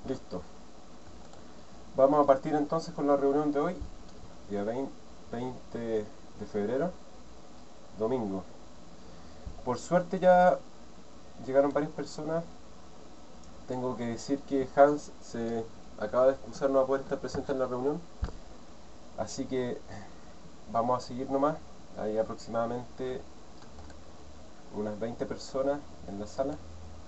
Listo. Vamos a partir entonces con la reunión de hoy, día 20 de febrero, domingo. Por suerte ya llegaron varias personas. Tengo que decir que Hans se acaba de excusar, no va a poder estar presente en la reunión. Así que vamos a seguir nomás. Hay aproximadamente unas 20 personas en la sala.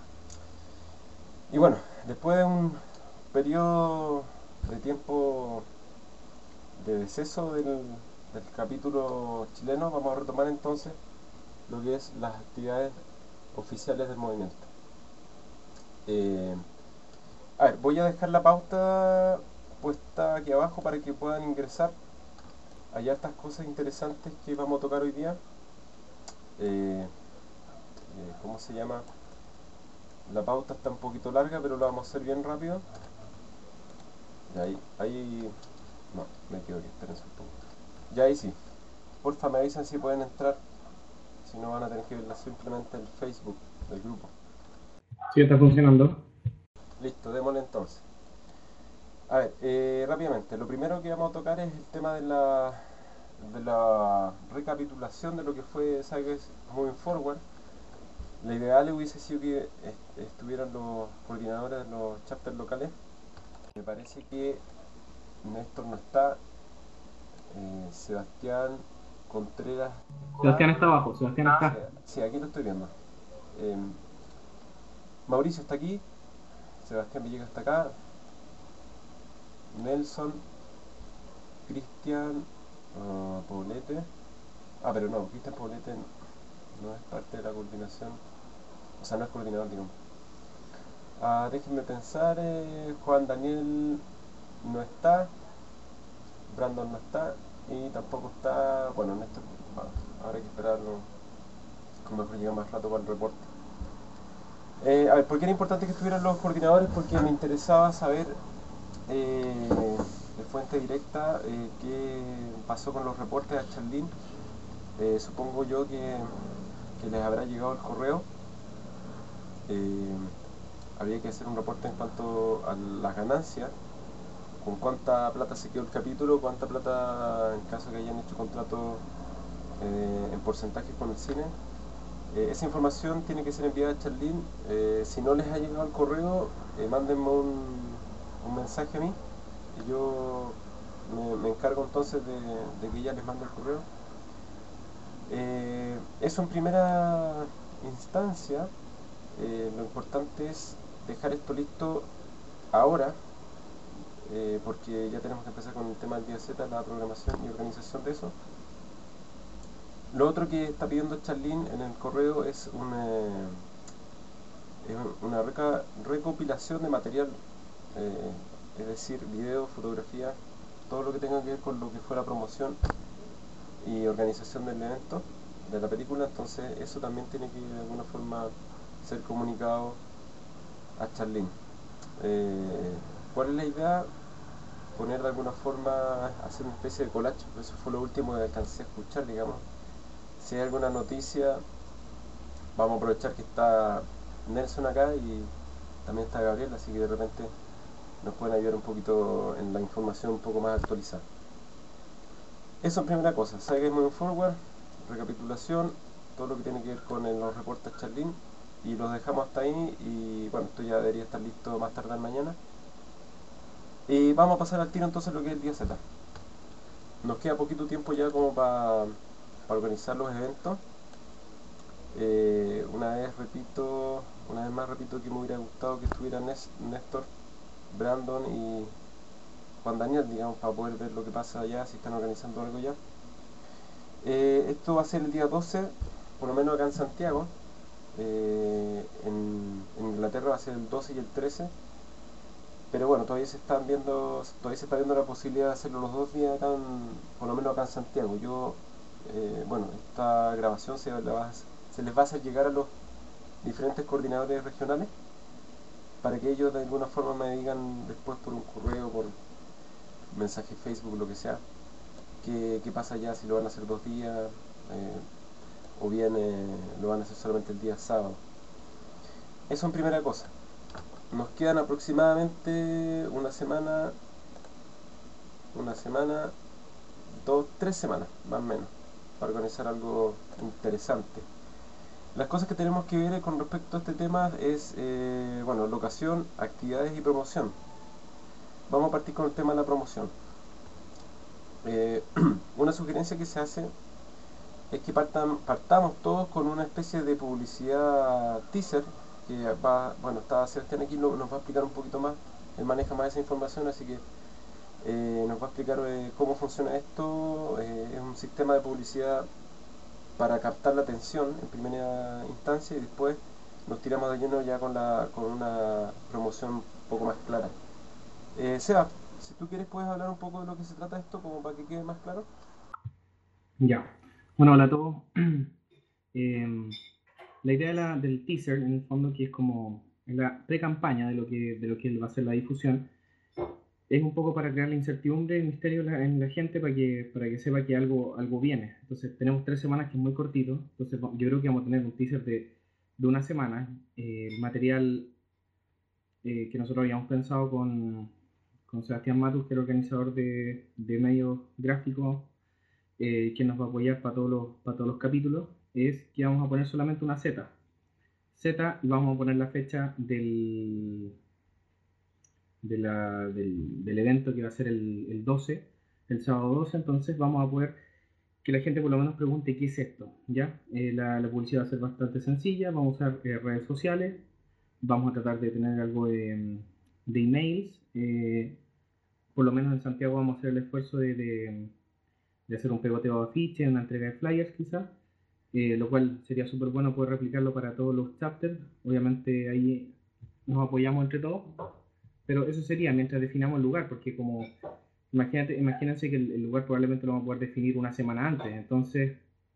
Y bueno, después de un periodo de tiempo de deceso del capítulo chileno, vamos a retomar entonces lo que es las actividades oficiales del movimiento. Eh, a ver, voy a dejar la pauta puesta aquí abajo para que puedan ingresar. Hay hartas cosas interesantes que vamos a tocar hoy día. ¿Cómo se llama? La pauta está un poquito larga, pero lo vamos a hacer bien rápido. Y ahí no, me equivoqué, espérense un poco. Ya ahí sí. Porfa, me avisan si pueden entrar. Si no, van a tener que verla simplemente el Facebook del grupo. Sí, está funcionando. Listo, démosle entonces. A ver, rápidamente, lo primero que vamos a tocar es el tema de la recapitulación de lo que fue Cybex Moving Forward. La ideal hubiese sido que estuvieran los coordinadores de los chapters locales. Me parece que Néstor no está, Sebastián Contreras está. Sebastián está abajo, Sebastián Sí, está. sí, aquí lo estoy viendo. Eh, Mauricio está aquí, Sebastián Villegas está acá, Nelson, Cristian, Poblete. Ah, pero no, Cristian Poblete no es parte de la coordinación, o sea, no es coordinador, digamos. Déjenme pensar, Juan Daniel no está, Brandon no está, y tampoco está, bueno, Néstor, ahora hay que esperarlo, como mejor llega más rato para el reporte. A ver, ¿por qué era importante que estuvieran los coordinadores? Porque me interesaba saber de fuente directa qué pasó con los reportes a Charlene. Supongo yo que les habrá llegado el correo. Eh, Habría que hacer un reporte en cuanto a las ganancias, con cuánta plata se quedó el capítulo, cuánta plata en caso que hayan hecho contratos en porcentajes con el cine. Esa información tiene que ser enviada a Charlene. Si no les ha llegado el correo, mándenme un mensaje a mí y yo me encargo entonces de que ella les mande el correo. Eso en primera instancia. Lo importante es dejar esto listo ahora, porque ya tenemos que empezar con el tema del día Z, la programación y organización de eso. Lo otro que está pidiendo Charlene en el correo es una recopilación de material, eh, es decir, video, fotografía, todo lo que tenga que ver con lo que fue la promoción y organización del evento, de la película. Entonces eso también tiene que de alguna forma ser comunicado a Charlene. ¿Cuál es la idea? Poner de alguna forma, hacer una especie de collage. Eso fue lo último que alcancé a escuchar, digamos. Si hay alguna noticia, vamos a aprovechar que está Nelson acá y también está Gabriel, así que de repente nos pueden ayudar un poquito en la información un poco más actualizada. Eso en primera cosa. Sigue Moving Forward, recapitulación, todo lo que tiene que ver con los reportes Charlene, y los dejamos hasta ahí. Y bueno, esto ya debería estar listo más tardar mañana. Y vamos a pasar al tiro entonces lo que es el día Z. Nos queda poquito tiempo ya como para organizar los eventos. Una vez más repito que me hubiera gustado que estuviera Néstor, Brandon y Juan Daniel, digamos, para poder ver lo que pasa allá, si están organizando algo ya. Esto va a ser el día 12, por lo menos acá en Santiago. En Inglaterra va a ser el 12 y el 13. Pero bueno, todavía se está viendo la posibilidad de hacerlo los dos días acá por lo menos acá en Santiago. Bueno, esta grabación se les va a hacer llegar a los diferentes coordinadores regionales para que ellos de alguna forma me digan después por un correo, por mensaje Facebook, lo que sea, qué pasa ya, si lo van a hacer 2 días o bien lo van a hacer solamente el día sábado. Eso en primera cosa. nos quedan aproximadamente una semana, 2, 3 semanas, más o menos, para organizar algo interesante. Las cosas que tenemos que ver con respecto a este tema es, bueno, locación, actividades y promoción. Vamos a partir con el tema de la promoción. Eh, una sugerencia que se hace es que partamos todos con una especie de publicidad teaser que va, bueno, está Sebastián aquí, nos va a explicar un poquito más, él maneja más esa información, así que nos va a explicar cómo funciona esto. Es un sistema de publicidad para captar la atención en primera instancia y después nos tiramos de lleno ya con una promoción un poco más clara. Seba, si tú quieres puedes hablar un poco de lo que se trata esto, como para que quede más claro. Ya. Bueno, hola a todos. Em, la idea del teaser, en el fondo, que es como la pre-campaña de lo que va a ser la difusión, es un poco para crear la incertidumbre y el misterio en la gente para que sepa que algo viene. Entonces, tenemos 3 semanas, que es muy cortito. Entonces, yo creo que vamos a tener un teaser de una semana. El material que nosotros habíamos pensado con Sebastián Matus, que es el organizador de medios gráficos, que nos va a apoyar para todos los capítulos, es que vamos a poner solamente una Z. Z, y vamos a poner la fecha del evento, que va a ser el 12, el sábado 12. Entonces vamos a poder que la gente por lo menos pregunte qué es esto, ¿ya? La publicidad va a ser bastante sencilla, vamos a usar redes sociales, vamos a tratar de tener algo de emails, por lo menos en Santiago vamos a hacer el esfuerzo de hacer un pegoteo de afiches, una entrega de flyers quizás, lo cual sería súper bueno poder replicarlo para todos los chapters. Obviamente ahí nos apoyamos entre todos, pero eso sería mientras definamos el lugar, porque como imagínense que el lugar probablemente lo vamos a poder definir una semana antes. Entonces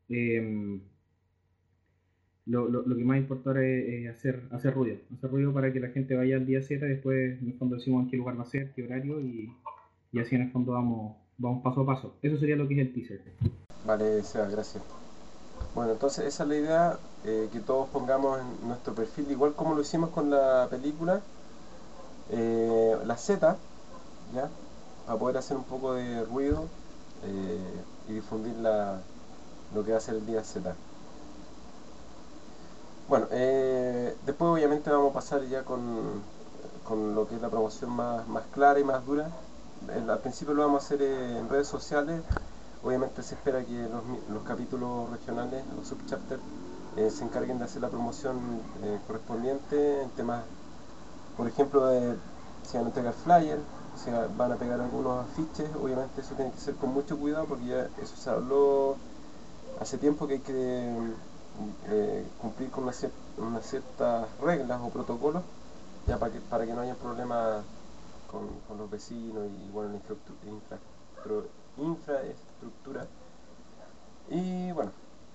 lo que más importa es hacer ruido para que la gente vaya al día 7. Después en el fondo decimos en qué lugar va a ser, qué horario, y así en el fondo vamos paso a paso. Eso sería lo que es el teaser. Vale, Seba, gracias. Bueno, entonces esa es la idea, que todos pongamos en nuestro perfil, igual como lo hicimos con la película, la Z, ¿ya? Para poder hacer un poco de ruido y difundir lo que va a ser el día Z. Bueno, después obviamente vamos a pasar ya con lo que es la promoción más clara y más dura. Al principio lo vamos a hacer en redes sociales. Obviamente se espera que los capítulos regionales, los subchapters, se encarguen de hacer la promoción correspondiente en temas, por ejemplo, si van a entregar flyers, si van a pegar algunos afiches. Obviamente eso tiene que ser con mucho cuidado, porque ya eso se habló hace tiempo, que hay que cumplir con unas ciertas reglas o protocolos, ya para que no haya problemas con los vecinos y bueno, la infraestructura. Y bueno,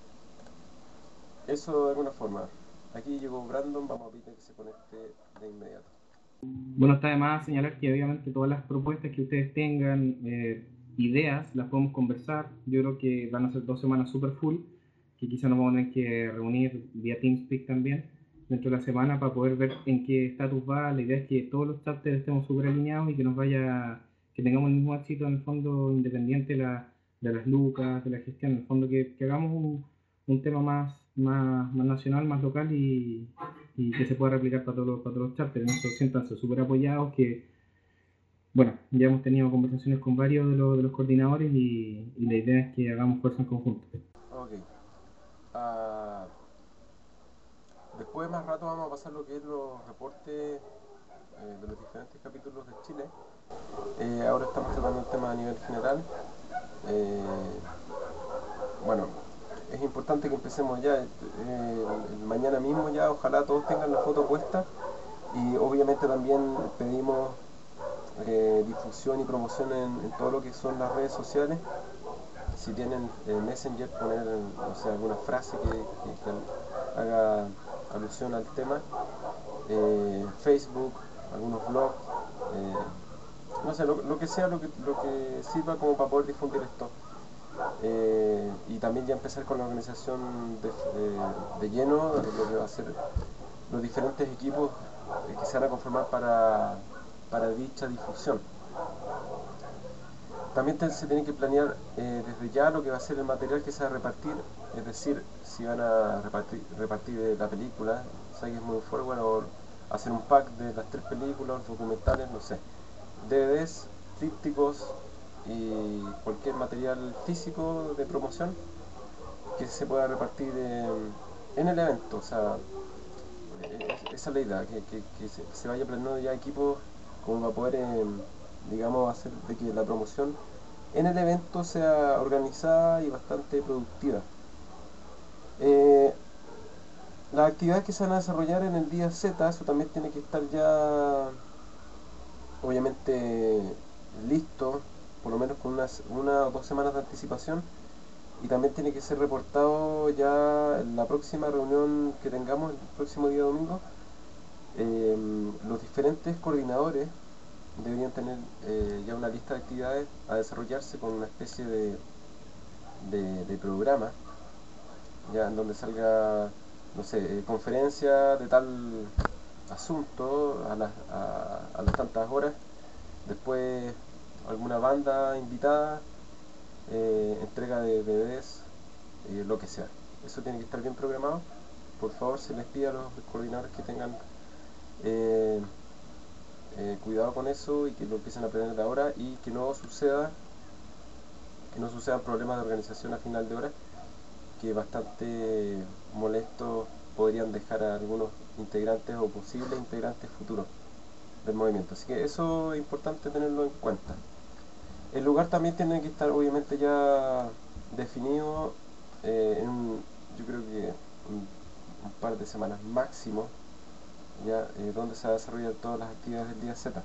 eso de alguna forma. Aquí llegó Brandon, vamos a pedir que se conecte de inmediato. Bueno, está de más señalar que obviamente todas las propuestas que ustedes tengan, ideas, las podemos conversar. Yo creo que van a ser 2 semanas super full, que quizá nos vamos a tener que reunir vía TeamSpeak también dentro de la semana para poder ver en qué estatus va. La idea es que todos los chapters estemos súper alineados y que tengamos el mismo éxito en el fondo, independiente de las lucas, de la gestión. En el fondo que hagamos un tema más nacional, más local, y que se pueda replicar para todos los chapters. En eso siéntanse súper apoyados, que bueno, ya hemos tenido conversaciones con varios de los coordinadores, y la idea es que hagamos fuerza en conjunto. Ok. Ah, después más rato vamos a pasar lo que es los reportes de los diferentes capítulos de Chile. Ahora estamos tratando el tema a nivel general. Eh, bueno, es importante que empecemos ya, mañana mismo ya, ojalá todos tengan la foto puesta, y obviamente también pedimos difusión y promoción en todo lo que son las redes sociales. Si tienen Messenger, poner, no sé, alguna frase que haga alusión al tema. Facebook, algunos blogs, no sé, lo que sea, lo que sirva como para poder difundir esto. Y también ya empezar con la organización de lleno, lo que va a ser los diferentes equipos que se van a conformar para dicha difusión. También se tiene que planear desde ya lo que va a ser el material que se va a repartir, es decir, si van a repartir la película, Sci is Moving Forward, o hacer un pack de las 3 películas, documentales, no sé, DVDs, trípticos y cualquier material físico de promoción que se pueda repartir en el evento. O sea, esa es la idea, que se vaya planeando ya equipos como para poder, digamos, hacer de que la promoción en el evento sea organizada y bastante productiva. Eh, las actividades que se van a desarrollar en el día Z, eso también tiene que estar ya, obviamente, listo, por lo menos con una o 2 semanas de anticipación, y también tiene que ser reportado ya en la próxima reunión que tengamos, el próximo día domingo. Los diferentes coordinadores deberían tener ya una lista de actividades a desarrollarse con una especie de programa, ya en donde salga, no sé, conferencia de tal asunto a las tantas horas, después alguna banda invitada, entrega de DVDs, lo que sea. Eso tiene que estar bien programado. Por favor, se les pide a los coordinadores que tengan eh, cuidado con eso y que lo empiecen a planear de ahora, y que no sucedan problemas de organización a final de hora que bastante molestos podrían dejar a algunos integrantes o posibles integrantes futuros del movimiento. Así que eso es importante tenerlo en cuenta. El lugar también tiene que estar obviamente ya definido, yo creo que un par de semanas máximo, ya donde se va a desarrollar todas las actividades del día Z.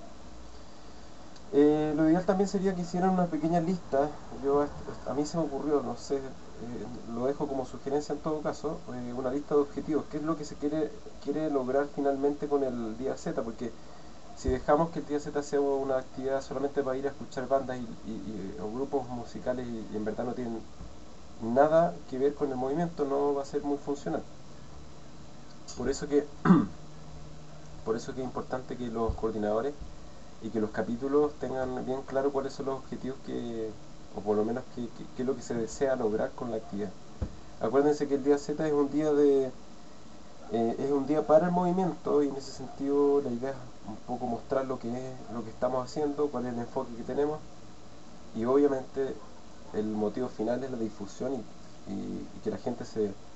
Lo ideal también sería que hicieran una pequeña lista. A mí se me ocurrió, no sé, lo dejo como sugerencia en todo caso, una lista de objetivos. ¿Qué es lo que se quiere lograr finalmente con el día Z? Porque si dejamos que el día Z sea una actividad solamente para ir a escuchar bandas o grupos musicales, y en verdad no tienen nada que ver con el movimiento, no va a ser muy funcional. Por eso que, por eso que es importante que los coordinadores y que los capítulos tengan bien claro cuáles son los objetivos o por lo menos qué es lo que se desea lograr con la actividad. Acuérdense que el día Z es un día para el movimiento, y en ese sentido la idea es un poco mostrar lo que estamos haciendo, cuál es el enfoque que tenemos, y obviamente el motivo final es la difusión y que la gente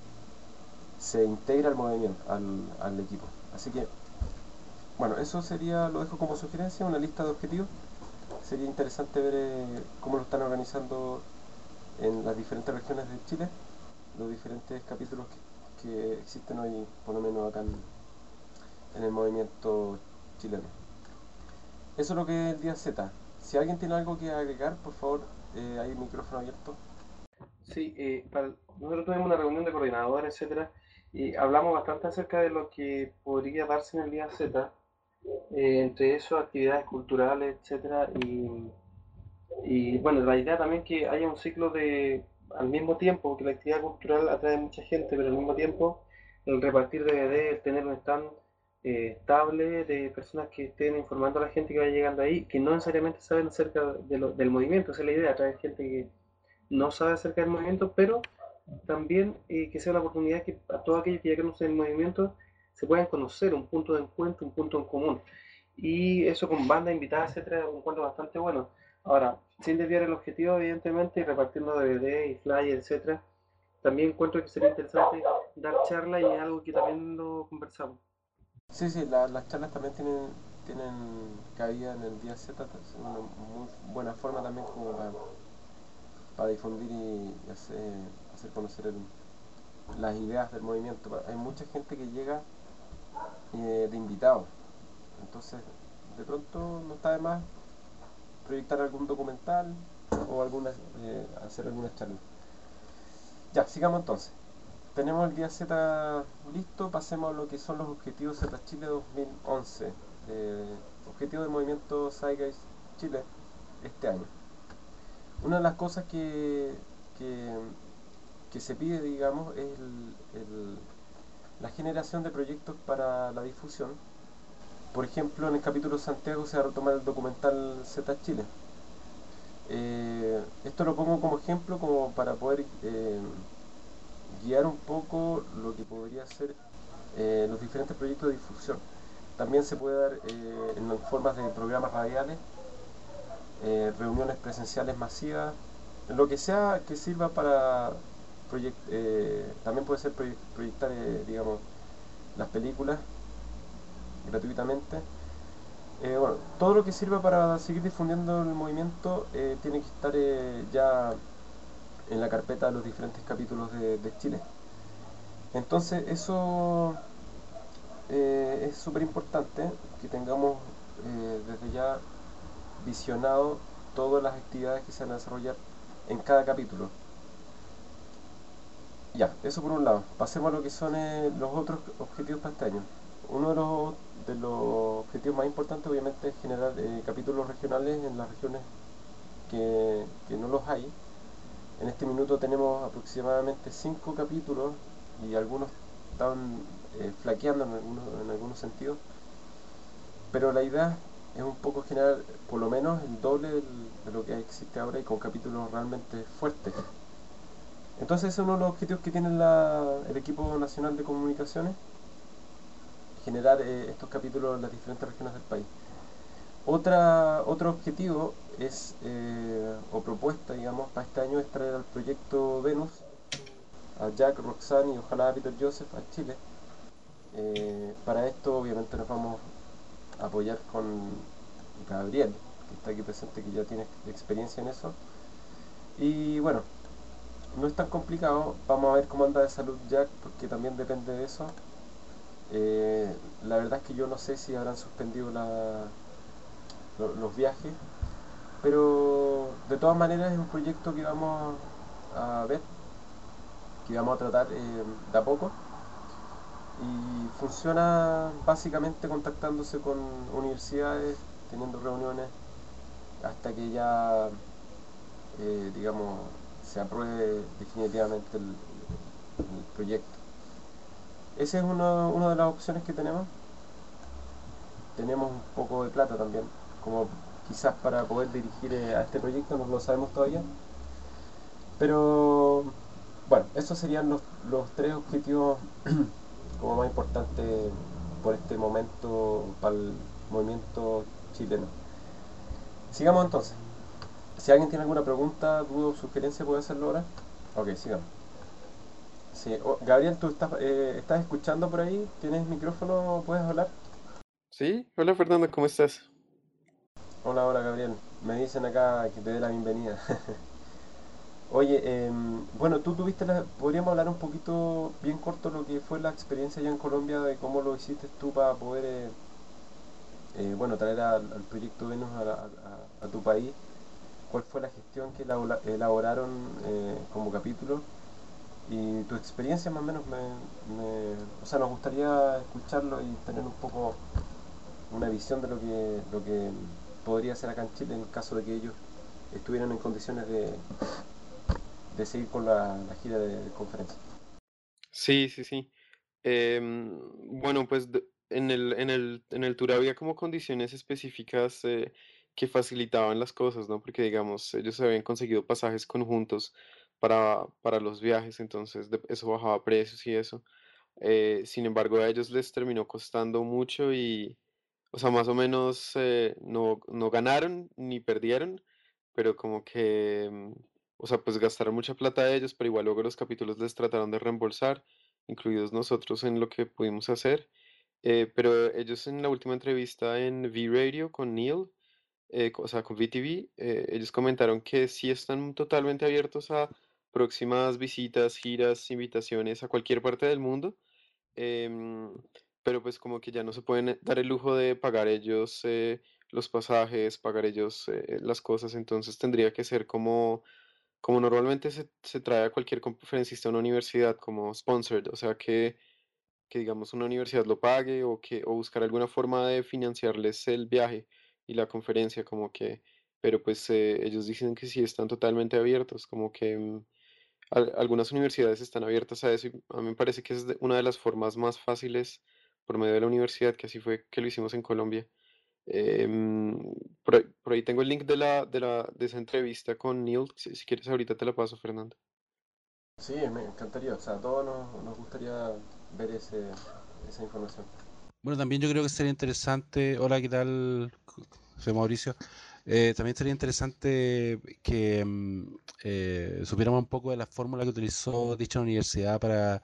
se integre al movimiento, al equipo. Así que, bueno, eso sería, lo dejo como sugerencia, una lista de objetivos. Sería interesante ver cómo lo están organizando en las diferentes regiones de Chile, los diferentes capítulos que existen hoy, por lo menos acá en el movimiento chileno. Eso es lo que es el día Z. Si alguien tiene algo que agregar, por favor, hay el micrófono abierto. Sí, nosotros tuvimos una reunión de coordinadores, etcétera, y hablamos bastante acerca de lo que podría darse en el día Z, entre eso actividades culturales, etcétera, y bueno, la idea también que haya un ciclo al mismo tiempo, que la actividad cultural atrae mucha gente, pero al mismo tiempo el repartir DVD, el tener un stand estable de personas que estén informando a la gente que va llegando ahí, que no necesariamente saben acerca del movimiento, esa es la idea, atraer gente que no sabe acerca del movimiento, pero también que sea una oportunidad que a todos aquellos que ya conocen el movimiento se puedan conocer, un punto de encuentro, un punto en común. Y eso con banda invitada, etcétera, un encuentro bastante bueno. Ahora, sin desviar el objetivo, evidentemente, y repartiendo DVD y flyers, etcétera, también encuentro que sería interesante dar charla y algo que también lo conversamos. Sí, sí, las charlas también tienen cabida en el día Z, es una muy buena forma también como para difundir y hacer conocer las ideas del movimiento. Hay mucha gente que llega de invitados, entonces de pronto no está de más proyectar algún documental o hacer algunas charlas. Ya, sigamos entonces. Tenemos el día Z listo, pasemos a lo que son los objetivos Z Chile 2011. Objetivos del movimiento Zeitgeist Chile este año. Una de las cosas que, que se pide, digamos, es la generación de proyectos para la difusión, por ejemplo, en el capítulo Santiago se va a retomar el documental Z Chile. Esto lo pongo como ejemplo como para poder guiar un poco lo que podría ser los diferentes proyectos de difusión. También se puede dar en formas de programas radiales, reuniones presenciales masivas, lo que sea que sirva para también puede ser proyectar, digamos, las películas gratuitamente. Bueno, todo lo que sirva para seguir difundiendo el movimiento tiene que estar ya en la carpeta de los diferentes capítulos de Chile. Entonces eso es súper importante que tengamos desde ya visionado todas las actividades que se van a desarrollar en cada capítulo. Ya, eso por un lado. Pasemos a lo que son los otros objetivos para este año. Uno de los objetivos más importantes obviamente es generar capítulos regionales en las regiones que no los hay. En este minuto tenemos aproximadamente 5 capítulos y algunos están flaqueando en algunos sentidos, pero la idea es un poco generar por lo menos el doble de lo que existe ahora y con capítulos realmente fuertes. Entonces ese es uno de los objetivos que tiene el equipo nacional de comunicaciones, generar estos capítulos en las diferentes regiones del país. Otro objetivo es, o propuesta, digamos, para este año es traer al proyecto Venus a Jack, Roxanne y ojalá a Peter Joseph a Chile. Para esto obviamente nos vamos a apoyar con Gabriel, que está aquí presente, que ya tiene experiencia en eso. Y bueno, no es tan complicado, vamos a ver cómo anda de salud Jack, porque también depende de eso. La verdad es que yo no sé si habrán suspendido los viajes, pero de todas maneras es un proyecto que vamos a ver, que vamos a tratar de a poco y funciona básicamente contactándose con universidades, teniendo reuniones hasta que ya, digamos, se apruebe definitivamente el proyecto. Esa es una de las opciones que tenemos. Tenemos un poco de plata también, como quizás para poder dirigir a este proyecto, no lo sabemos todavía. Pero bueno, esos serían los tres objetivos como más importantes por este momento para el movimiento chileno. Sigamos entonces. Si alguien tiene alguna pregunta, duda o sugerencia, puede hacerlo ahora. Ok, sigamos. Sí. Gabriel, ¿tú estás escuchando por ahí? ¿Tienes micrófono? ¿Puedes hablar? Sí, hola Fernando, ¿cómo estás? Hola, hola Gabriel. Me dicen acá que te dé la bienvenida. Oye, bueno, podríamos hablar un poquito bien corto lo que fue la experiencia allá en Colombia, de cómo lo hiciste tú para poder, bueno, traer al proyecto Venus a tu país. ¿Cuál fue la gestión que elaboraron como capítulo? Y tu experiencia más o menos o sea, nos gustaría escucharlo y tener un poco una visión de lo que podría ser acá en Chile en caso de que ellos estuvieran en condiciones de seguir con la gira de conferencia. Sí, sí, sí. Bueno, pues en el tour había como condiciones específicas que facilitaban las cosas, ¿no? Porque digamos, ellos habían conseguido pasajes conjuntos para los viajes, entonces eso bajaba precios y eso. Sin embargo, a ellos les terminó costando mucho y, o sea, más o menos no ganaron ni perdieron, pero como que, o sea, pues gastaron mucha plata a ellos, pero igual luego los capítulos les trataron de reembolsar, incluidos nosotros en lo que pudimos hacer. Pero ellos en la última entrevista en V-Radio con Neil, o sea, con VTV, ellos comentaron que sí están totalmente abiertos a próximas visitas, giras, invitaciones a cualquier parte del mundo, em, pero pues como que ya no se pueden dar el lujo de pagar ellos los pasajes, pagar ellos las cosas, entonces tendría que ser como normalmente se trae a cualquier conferencista a una universidad como sponsored, o sea que digamos una universidad lo pague o buscar alguna forma de financiarles el viaje y la conferencia, como que, pero pues ellos dicen que sí están totalmente abiertos, como que algunas universidades están abiertas a eso y a mí me parece que es una de las formas más fáciles por medio de la universidad, que así fue que lo hicimos en Colombia. Em, por ahí tengo el link de esa entrevista con Neil. Si quieres, ahorita te la paso, Fernando. Sí, me encantaría, o sea, a todos nos gustaría ver esa información. Bueno, también yo creo que sería interesante, hola, ¿qué tal? Soy Mauricio. También sería interesante que supiéramos un poco de la fórmula que utilizó dicha universidad para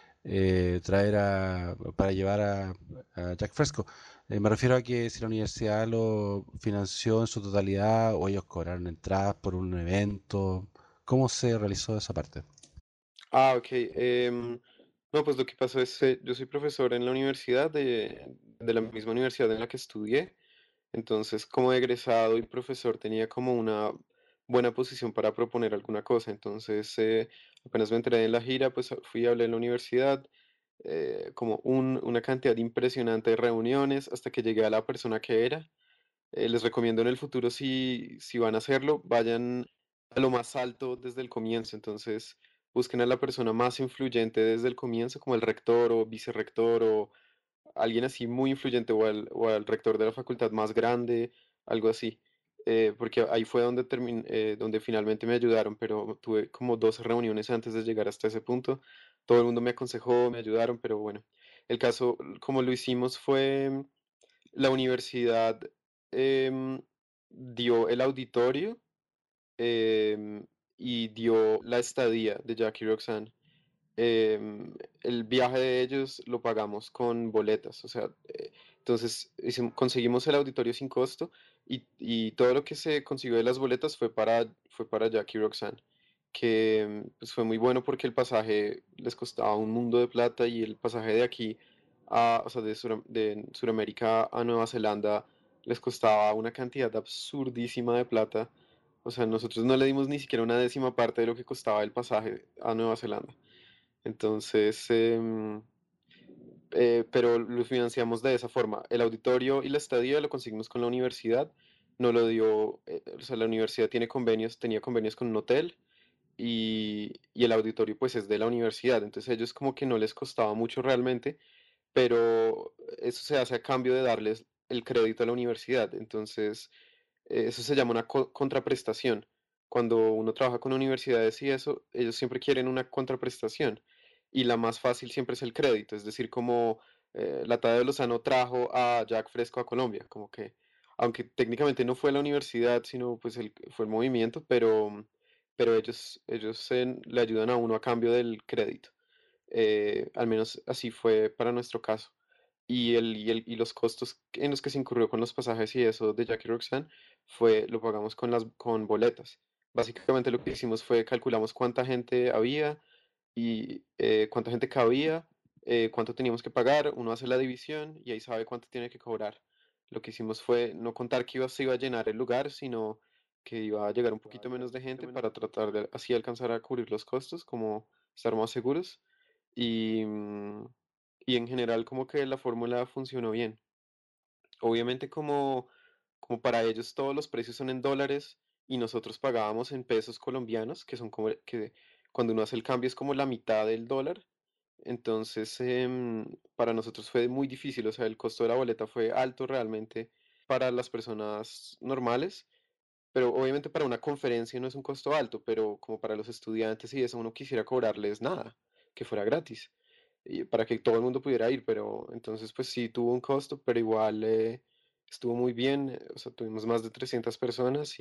para llevar a Jack Fresco. Me refiero a que si la universidad lo financió en su totalidad o ellos cobraron entradas por un evento, ¿cómo se realizó esa parte? Ah, ok. No, pues lo que pasó es, yo soy profesor en la universidad, de la misma universidad en la que estudié. Entonces, como egresado y profesor, tenía como una buena posición para proponer alguna cosa. Entonces, apenas me enteré de la gira, pues fui a hablar en la universidad, como una cantidad impresionante de reuniones hasta que llegué a la persona que era. Les recomiendo en el futuro, si van a hacerlo, vayan a lo más alto desde el comienzo. Entonces, busquen a la persona más influyente desde el comienzo, como el rector o vicerrector o alguien así muy influyente o al rector de la facultad más grande, algo así. Porque ahí fue donde finalmente me ayudaron, pero tuve como 12 reuniones antes de llegar hasta ese punto. Todo el mundo me aconsejó, me ayudaron, pero bueno, el caso, como lo hicimos fue la universidad em, dio el auditorio em, y dio la estadía de Jackie y Roxanne. em, el viaje de ellos lo pagamos con boletas, o sea, entonces conseguimos el auditorio sin costo y todo lo que se consiguió de las boletas fue para Jackie y Roxanne, que pues fue muy bueno porque el pasaje les costaba un mundo de plata y el pasaje de aquí, o sea, de Sudamérica a Nueva Zelanda les costaba una cantidad absurdísima de plata. O sea, nosotros no le dimos ni siquiera una décima parte de lo que costaba el pasaje a Nueva Zelanda. Entonces, pero lo financiamos de esa forma. El auditorio y la estadía lo conseguimos con la universidad. No lo dio, o sea, la universidad tenía convenios con un hotel y el auditorio pues es de la universidad. Entonces ellos como que no les costaba mucho realmente, pero eso se hace a cambio de darles el crédito a la universidad. Entonces, eso se llama una contraprestación. Cuando uno trabaja con universidades y eso, ellos siempre quieren una contraprestación. Y la más fácil siempre es el crédito, es decir, como la Tadeo de Lozano trajo a Jack Fresco a Colombia, como que, aunque técnicamente no fue la universidad, sino pues fue el movimiento, pero ellos le ayudan a uno a cambio del crédito. Al menos así fue para nuestro caso. Y los costos en los que se incurrió con los pasajes y eso de Jackie Roxanne lo pagamos con boletas. Básicamente lo que hicimos fue calculamos cuánta gente había y cuánta gente cabía, cuánto teníamos que pagar, uno hace la división y ahí sabe cuánto tiene que cobrar. Lo que hicimos fue no contar que se iba a llenar el lugar, sino que iba a llegar un poquito menos de gente para tratar de así alcanzar a cubrir los costos, como estar más seguros. Y, y en general como que la fórmula funcionó bien. Obviamente como para ellos todos los precios son en dólares y nosotros pagábamos en pesos colombianos, que son como que cuando uno hace el cambio es como la mitad del dólar. Entonces, para nosotros fue muy difícil, o sea, el costo de la boleta fue alto realmente para las personas normales, pero obviamente para una conferencia no es un costo alto, pero como para los estudiantes y eso uno quisiera cobrarles nada, que fuera gratis, y para que todo el mundo pudiera ir, pero entonces pues sí tuvo un costo, pero igual estuvo muy bien, o sea, tuvimos más de 300 personas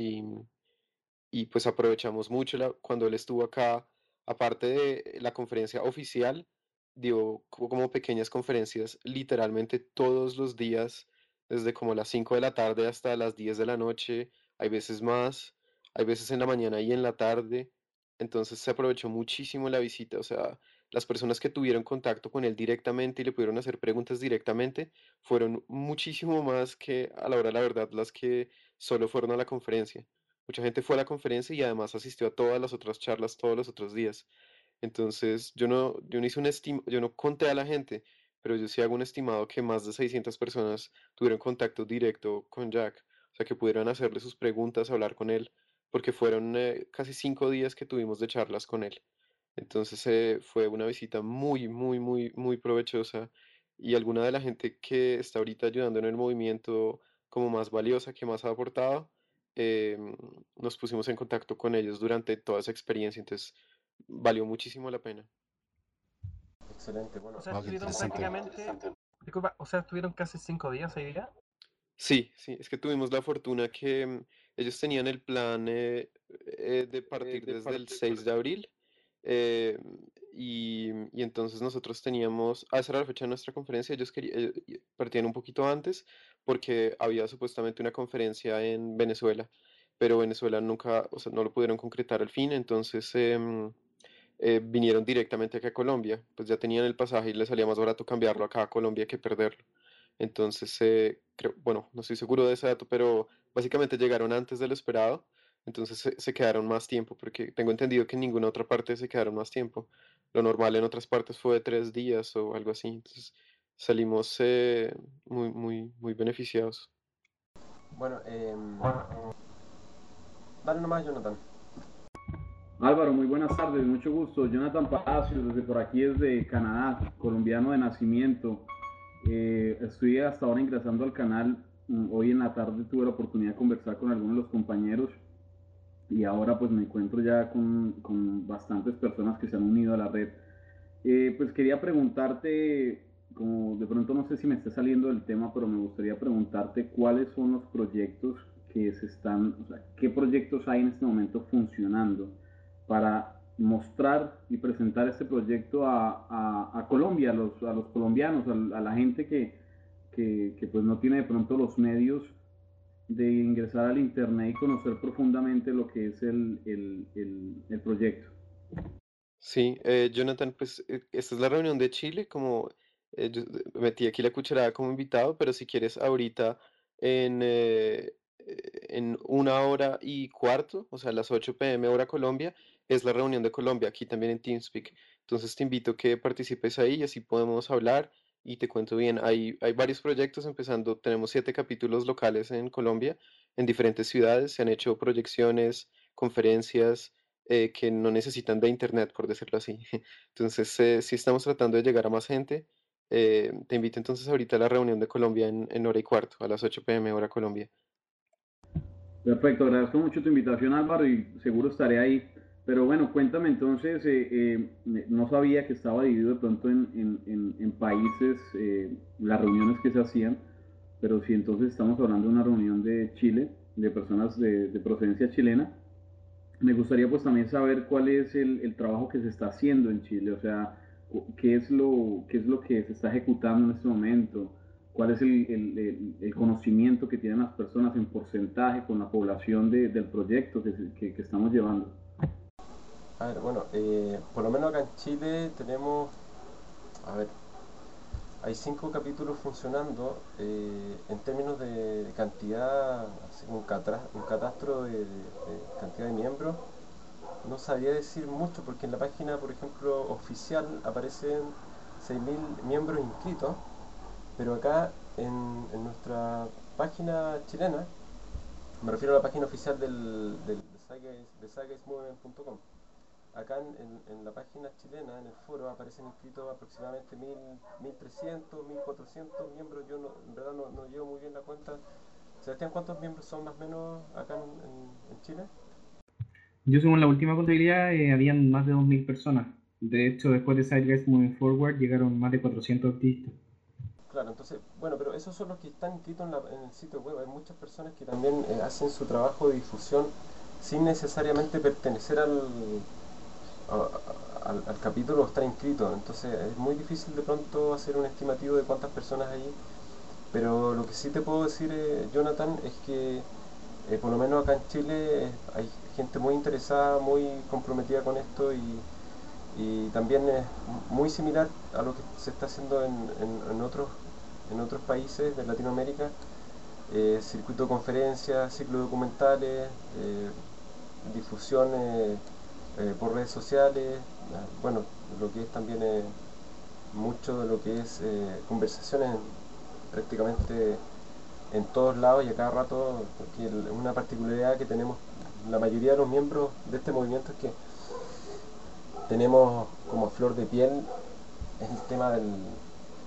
y pues aprovechamos mucho cuando él estuvo acá, aparte de la conferencia oficial, dio como pequeñas conferencias literalmente todos los días, desde como las 5 de la tarde hasta las 10 de la noche, hay veces más, hay veces en la mañana y en la tarde, entonces se aprovechó muchísimo la visita, o sea, las personas que tuvieron contacto con él directamente y le pudieron hacer preguntas directamente fueron muchísimo más que a la hora de la verdad las que solo fueron a la conferencia. Mucha gente fue a la conferencia y además asistió a todas las otras charlas todos los otros días. Entonces, yo no hice yo no conté a la gente, pero yo sí hago un estimado que más de 600 personas tuvieron contacto directo con Jack, o sea, que pudieron hacerle sus preguntas, hablar con él, porque fueron casi 5 días que tuvimos de charlas con él. Entonces, fue una visita muy, muy, muy, muy provechosa y alguna de la gente que está ahorita ayudando en el movimiento como más valiosa, que más ha aportado, nos pusimos en contacto con ellos durante toda esa experiencia, entonces valió muchísimo la pena. Excelente, O bueno. sea, Wow, qué estuvieron interesante. prácticamente, disculpa, o sea, estuvieron casi 5 días ahí día. Sí, sí, es que tuvimos la fortuna que ellos tenían el plan de partir desde el 6 de abril eh, y entonces nosotros teníamos, esa era la fecha de nuestra conferencia, ellos partían un poquito antes porque había supuestamente una conferencia en Venezuela, pero Venezuela nunca, o sea, no lo pudieron concretar al fin, entonces vinieron directamente acá a Colombia, pues ya tenían el pasaje y les salía más barato cambiarlo acá a Colombia que perderlo. Entonces, creo, bueno, no estoy seguro de ese dato, pero básicamente llegaron antes de lo esperado, entonces se quedaron más tiempo, porque tengo entendido que en ninguna otra parte se quedaron más tiempo. Lo normal en otras partes fue de 3 días o algo así, entonces salimos muy beneficiados. Bueno, dale nomás, Jonathan. Álvaro, muy buenas tardes, mucho gusto. Jonathan Palacios, desde por aquí, desde Canadá, colombiano de nacimiento. Estoy hasta ahora ingresando al canal. Hoy en la tarde tuve la oportunidad de conversar con algunos de los compañeros y ahora pues me encuentro ya con bastantes personas que se han unido a la red. Pues quería preguntarte, como de pronto no sé si me está saliendo del tema, pero me gustaría preguntarte cuáles son los proyectos que se están, o sea, qué proyectos hay en este momento funcionando para mostrar y presentar este proyecto a Colombia, a los colombianos, a la gente que pues no tiene de pronto los medios de ingresar al internet y conocer profundamente lo que es el proyecto. Sí, Jonathan, pues esta es la reunión de Chile, como yo metí aquí la cucharada como invitado, pero si quieres ahorita en 1 hora y cuarto, o sea, a las 8 p.m. hora Colombia, es la reunión de Colombia, aquí también en TeamSpeak. Entonces te invito a que participes ahí y así podemos hablar y te cuento bien. Hay varios proyectos empezando, tenemos 7 capítulos locales en Colombia, en diferentes ciudades, se han hecho proyecciones, conferencias que no necesitan de internet, por decirlo así. Entonces, sí estamos tratando de llegar a más gente. Te invito entonces ahorita a la reunión de Colombia en 1 hora y cuarto, a las 8 p.m. hora Colombia. Perfecto, agradezco mucho tu invitación, Álvaro, y seguro estaré ahí. Pero bueno, cuéntame entonces, no sabía que estaba dividido de pronto en países, las reuniones que se hacían, pero si entonces estamos hablando de una reunión de Chile, de personas de procedencia chilena, me gustaría pues también saber cuál es el trabajo que se está haciendo en Chile, o sea, qué es lo que se está ejecutando en este momento, cuál es el conocimiento que tienen las personas en porcentaje con la población del proyecto que estamos llevando. A ver, bueno, por lo menos acá en Chile tenemos, a ver, hay 5 capítulos funcionando en términos de cantidad, así un catastro de cantidad de miembros. No sabría decir mucho porque en la página, por ejemplo, oficial aparecen 6.000 miembros inscritos, pero acá en nuestra página chilena, me refiero a la página oficial de zeitgeistmovement.com. Acá en la página chilena, en el foro, aparecen inscritos aproximadamente 1.300, 1.400 miembros. Yo en verdad no llevo muy bien la cuenta. Sebastián, ¿cuántos miembros son más o menos acá en Chile? Yo según la última contabilidad habían más de 2.000 personas. De hecho, después de Sideguys Moving Forward llegaron más de 400 activistas. Claro, entonces, bueno, pero esos son los que están inscritos en el sitio web. Hay muchas personas que también hacen su trabajo de difusión sin necesariamente pertenecer al capítulo o estar inscrito. Entonces es muy difícil de pronto hacer un estimativo de cuántas personas hay. Pero lo que sí te puedo decir, Jonathan, es que por lo menos acá en Chile hay gente muy interesada, muy comprometida con esto y también es muy similar a lo que se está haciendo en otros países de Latinoamérica. Circuito de conferencias, ciclo de documentales, difusión por redes sociales, bueno, lo que es también mucho de lo que es conversaciones prácticamente en todos lados y a cada rato, porque una particularidad que tenemos la mayoría de los miembros de este movimiento es que tenemos como flor de piel es el tema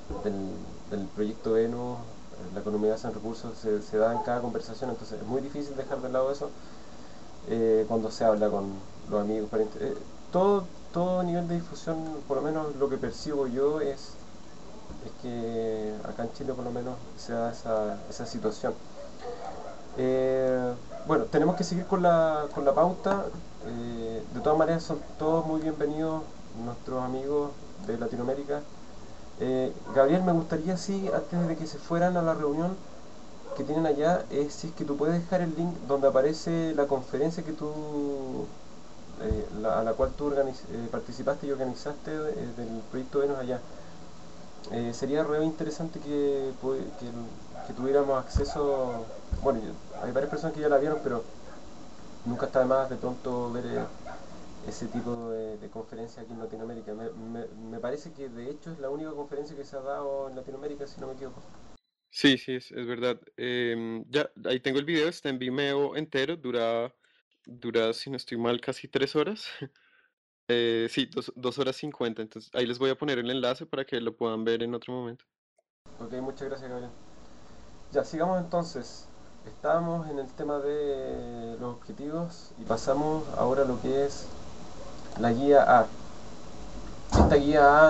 del, del proyecto Venus, la economía de recursos, se da en cada conversación, entonces es muy difícil dejar de lado eso cuando se habla con los amigos, parientes. Todo nivel de difusión, por lo menos lo que percibo yo es que acá en Chile por lo menos se da esa situación. Eh, bueno, tenemos que seguir con la pauta. De todas maneras son todos muy bienvenidos nuestros amigos de Latinoamérica. Gabriel, me gustaría, sí, antes de que se fueran a la reunión que tienen allá, si es que tú puedes dejar el link donde aparece la conferencia que tú, a la cual tú participaste y organizaste del proyecto Venus allá. Sería re interesante que tuviéramos acceso. Bueno, hay varias personas que ya la vieron, pero nunca está de más de pronto ver ese tipo de conferencia aquí en Latinoamérica. Me parece que de hecho es la única conferencia que se ha dado en Latinoamérica, si no me equivoco. Sí, sí, es verdad. Ya, ahí tengo el video, está en Vimeo entero, dura, si no estoy mal, casi 3 horas. Sí, 2 horas 50, entonces ahí les voy a poner el enlace para que lo puedan ver en otro momento. Ok, muchas gracias, Gabriel. Ya, sigamos entonces. Estábamos en el tema de los objetivos y pasamos ahora a lo que es la guía A. Esta guía A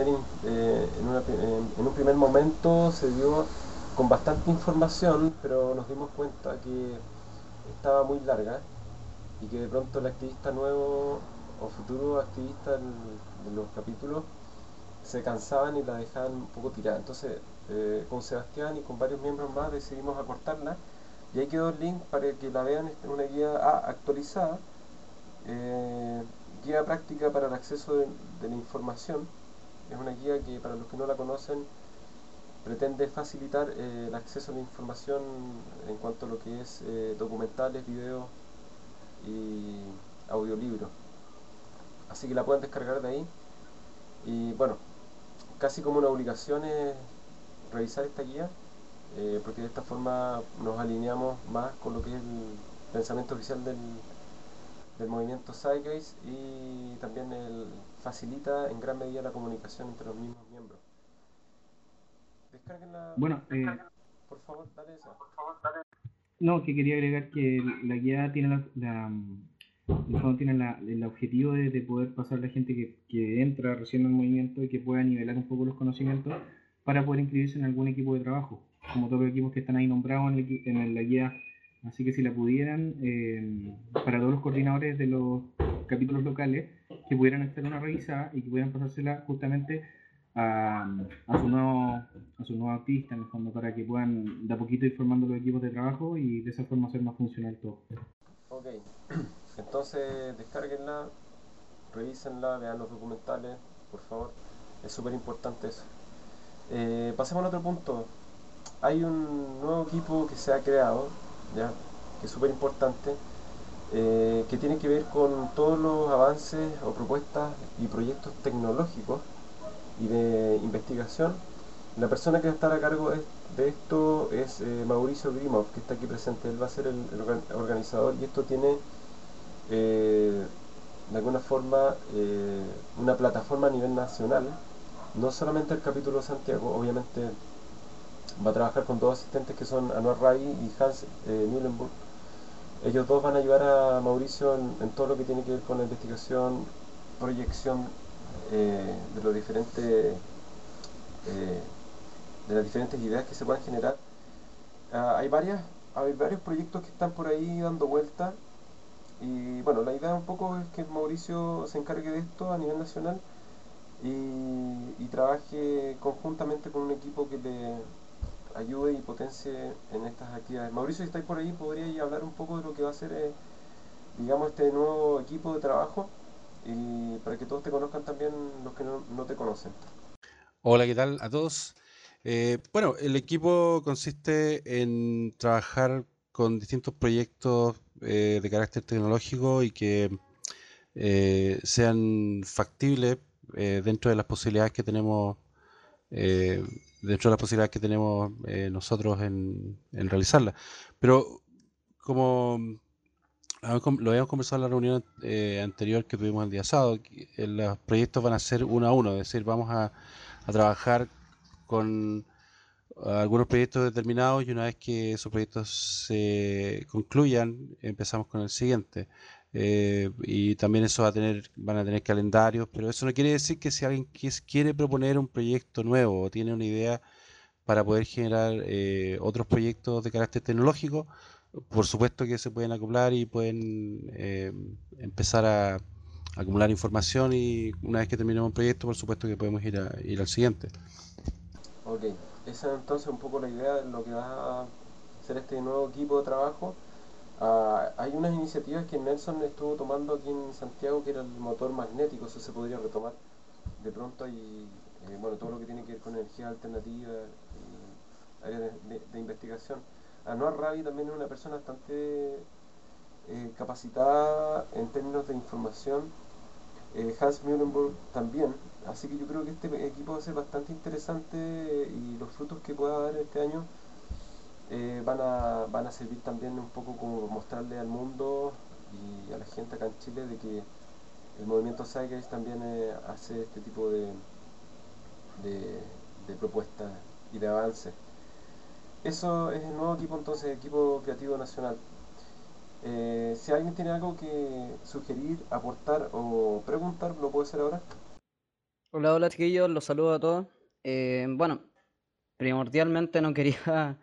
en un primer momento se dio con bastante información, pero nos dimos cuenta que estaba muy larga y que de pronto el activista nuevo o futuro activista de los capítulos se cansaban y la dejaban un poco tirada. Entonces, con Sebastián y con varios miembros más decidimos acortarla y ahí quedó el link para que la vean. Es una guía A actualizada, eh, guía práctica para el acceso de la información. Es una guía que, para los que no la conocen, pretende facilitar el acceso a la información en cuanto a lo que es documentales, videos y audiolibros. Así que la pueden descargar de ahí. Y bueno, casi como una obligación es revisar esta guía, porque de esta forma nos alineamos más con lo que es el pensamiento oficial del movimiento Zeitgeist y también facilita en gran medida la comunicación entre los mismos miembros. Descárguenla, Bueno, por favor, dale esa. no, que quería agregar que la guía tiene en el fondo tiene el objetivo de poder pasar la gente que entra recién al movimiento y que pueda nivelar un poco los conocimientos para poder inscribirse en algún equipo de trabajo, como todos los equipos que están ahí nombrados en la guía. Así que si la pudieran, para todos los coordinadores de los capítulos locales, que pudieran hacer una revisada y que pudieran pasársela justamente a su nuevo activista, en el fondo, para que puedan de a poquito ir formando los equipos de trabajo y de esa forma hacer más funcional todo. Ok, entonces descárguenla, revísenla, vean los documentales, por favor. Es súper importante eso. Pasemos al otro punto. Hay un nuevo equipo que se ha creado, ¿ya? Que es súper importante, que tiene que ver con todos los avances o propuestas y proyectos tecnológicos y de investigación. La persona que va a estar a cargo de esto es Mauricio Grimov, que está aquí presente. Él va a ser el organizador y esto tiene de alguna forma una plataforma a nivel nacional. No solamente el capítulo de Santiago, obviamente va a trabajar con dos asistentes que son Anuar Rai y Hans Mühlenburg. Ellos dos van a ayudar a Mauricio en todo lo que tiene que ver con la investigación, proyección de los diferentes de las diferentes ideas que se puedan generar. Hay varios proyectos que están por ahí dando vuelta y bueno, la idea un poco es que Mauricio se encargue de esto a nivel nacional y trabaje conjuntamente con un equipo que le ayude y potencie en estas actividades. Mauricio, si estáis por ahí, podríais hablar un poco de lo que va a ser, digamos, este nuevo equipo de trabajo y para que todos te conozcan también los que no te conocen. Hola, ¿qué tal a todos? Bueno, el equipo consiste en trabajar con distintos proyectos de carácter tecnológico y que sean factibles dentro de las posibilidades que tenemos eh, nosotros en realizarlas. Pero como lo habíamos conversado en la reunión anterior que tuvimos el día sábado, los proyectos van a ser uno a uno, es decir, vamos a trabajar con algunos proyectos determinados y una vez que esos proyectos se concluyan, empezamos con el siguiente. Y también eso van a tener calendarios, pero eso no quiere decir que si alguien quiere proponer un proyecto nuevo o tiene una idea para poder generar otros proyectos de carácter tecnológico, por supuesto que se pueden acoplar y pueden empezar a acumular información y una vez que terminemos un proyecto, por supuesto que podemos ir al siguiente. Ok, esa es entonces un poco la idea de lo que va a ser este nuevo equipo de trabajo. Hay unas iniciativas que Nelson estuvo tomando aquí en Santiago, que era el motor magnético, eso se podría retomar de pronto. Y bueno, todo lo que tiene que ver con energía alternativa y áreas de investigación. Anuar Ravi también es una persona bastante capacitada en términos de información. Hans Muhlenberg también, así que yo creo que este equipo va a ser bastante interesante y los frutos que pueda dar este año van a servir también un poco como mostrarle al mundo y a la gente acá en Chile de que el movimiento Zeitgeist también hace este tipo de, de propuestas y de avances. Eso es el nuevo equipo entonces, equipo creativo nacional. Si alguien tiene algo que sugerir, aportar o preguntar, lo puede hacer ahora. Hola, hola chiquillos, los saludo a todos. Bueno, primordialmente no quería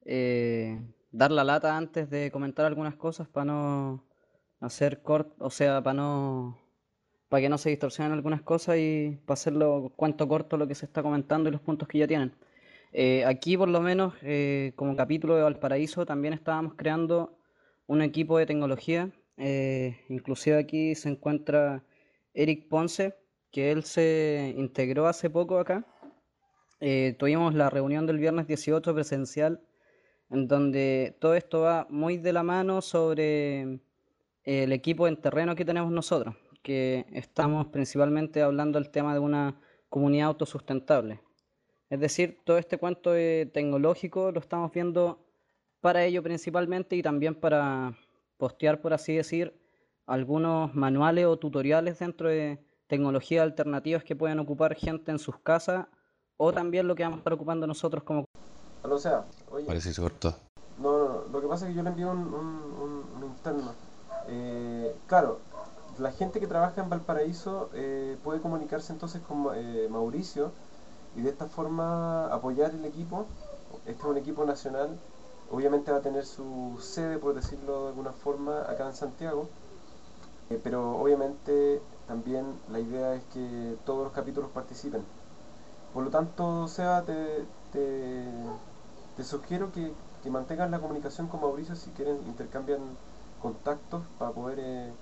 dar la lata antes de comentar algunas cosas para no hacer corto, o sea, para que no se distorsionen algunas cosas y para hacerlo cuanto corto lo que se está comentando y los puntos que ya tienen. Aquí por lo menos como capítulo de Valparaíso también estábamos creando un equipo de tecnología. Inclusive aquí se encuentra Eric Ponce, que él se integró hace poco acá. Tuvimos la reunión del viernes 18 presencial, en donde todo esto va muy de la mano sobre el equipo en terreno que tenemos nosotros, que estamos principalmente hablando del tema de una comunidad autosustentable. Es decir, todo este cuento tecnológico lo estamos viendo para ello principalmente y también para postear, por así decir, algunos manuales o tutoriales dentro de tecnologías alternativas que pueden ocupar gente en sus casas o también lo que vamos a estar ocupando nosotros como... O sea, oye, Parece que se cortó. no, lo que pasa es que yo le envío un interno. Claro, la gente que trabaja en Valparaíso puede comunicarse entonces con Mauricio y de esta forma apoyar el equipo. Este es un equipo nacional, obviamente va a tener su sede, por decirlo de alguna forma, acá en Santiago, pero obviamente también la idea es que todos los capítulos participen. Por lo tanto, Seba, te, te sugiero que mantengan la comunicación con Mauricio si quieren, intercambian contactos para poder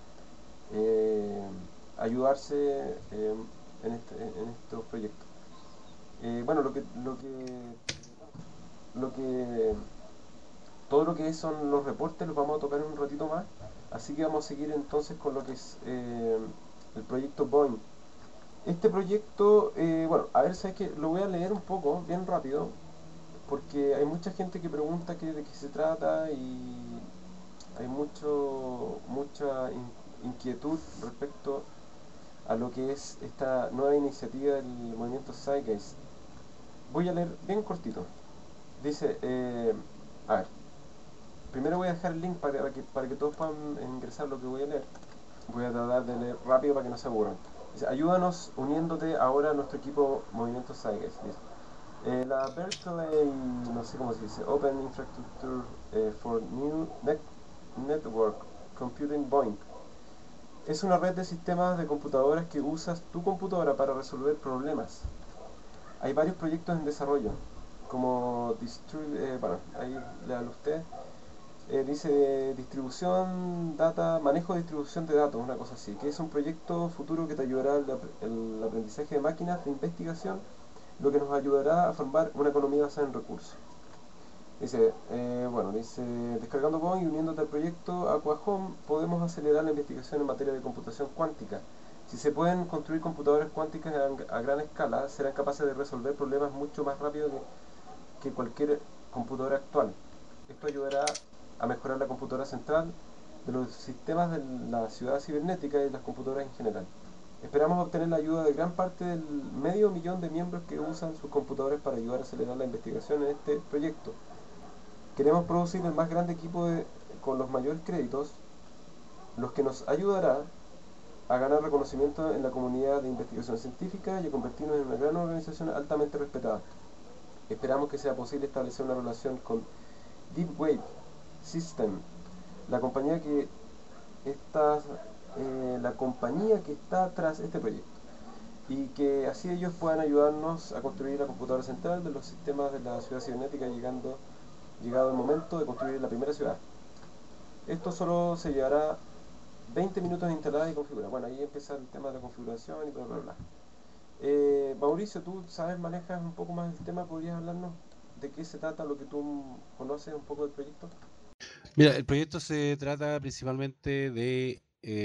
eh, ayudarse en estos proyectos. Bueno, lo que todo lo que son los reportes los vamos a tocar en un ratito más, así que vamos a seguir entonces con lo que es el proyecto Boeing. Este proyecto, bueno, a ver, ¿sabes qué? Lo voy a leer un poco, bien rápido, porque hay mucha gente que pregunta de qué se trata y hay mucha inquietud respecto a lo que es esta nueva iniciativa del movimiento Zeitgeist. Voy a leer bien cortito. Dice, a ver, primero voy a dejar el link para que todos puedan ingresar lo que voy a leer. Voy a tratar de leer rápido para que no se aburran. Dice, ayúdanos uniéndote ahora a nuestro equipo Movimiento Zeitgeist. La Berkeley, no sé cómo se dice, Open Infrastructure for New Network Computing Boeing. Es una red de sistemas de computadoras que usas tu computadora para resolver problemas. Hay varios proyectos en desarrollo, como bueno, ahí léalo usted. Dice distribución, data, manejo de distribución de datos, una cosa así, que es un proyecto futuro que te ayudará el aprendizaje de máquinas de investigación, lo que nos ayudará a formar una economía basada en recursos. Dice, descargando Boeing y uniéndote al proyecto Aquahome, podemos acelerar la investigación en materia de computación cuántica. Si se pueden construir computadoras cuánticas a gran escala, serán capaces de resolver problemas mucho más rápido que cualquier computadora actual. Esto ayudará a mejorar la computadora central de los sistemas de la ciudad cibernética y las computadoras en general. Esperamos obtener la ayuda de gran parte del medio millón de miembros que usan sus computadores para ayudar a acelerar la investigación en este proyecto. Queremos producir el más grande equipo con los mayores créditos, los que nos ayudará a ganar reconocimiento en la comunidad de investigación científica y a convertirnos en una gran organización altamente respetada. Esperamos que sea posible establecer una relación con Deep Wave System, la compañía que está tras este proyecto, y que así ellos puedan ayudarnos a construir la computadora central de los sistemas de la ciudad cibernética, llegado el momento de construir la primera ciudad. Esto solo se llevará 20 minutos de instalar y configurar. Bueno, ahí empieza el tema de la configuración y bla bla bla. Mauricio, tú sabes, manejas un poco más el tema, ¿podrías hablarnos de qué se trata, lo que tú conoces un poco del proyecto? Mira, el proyecto se trata principalmente de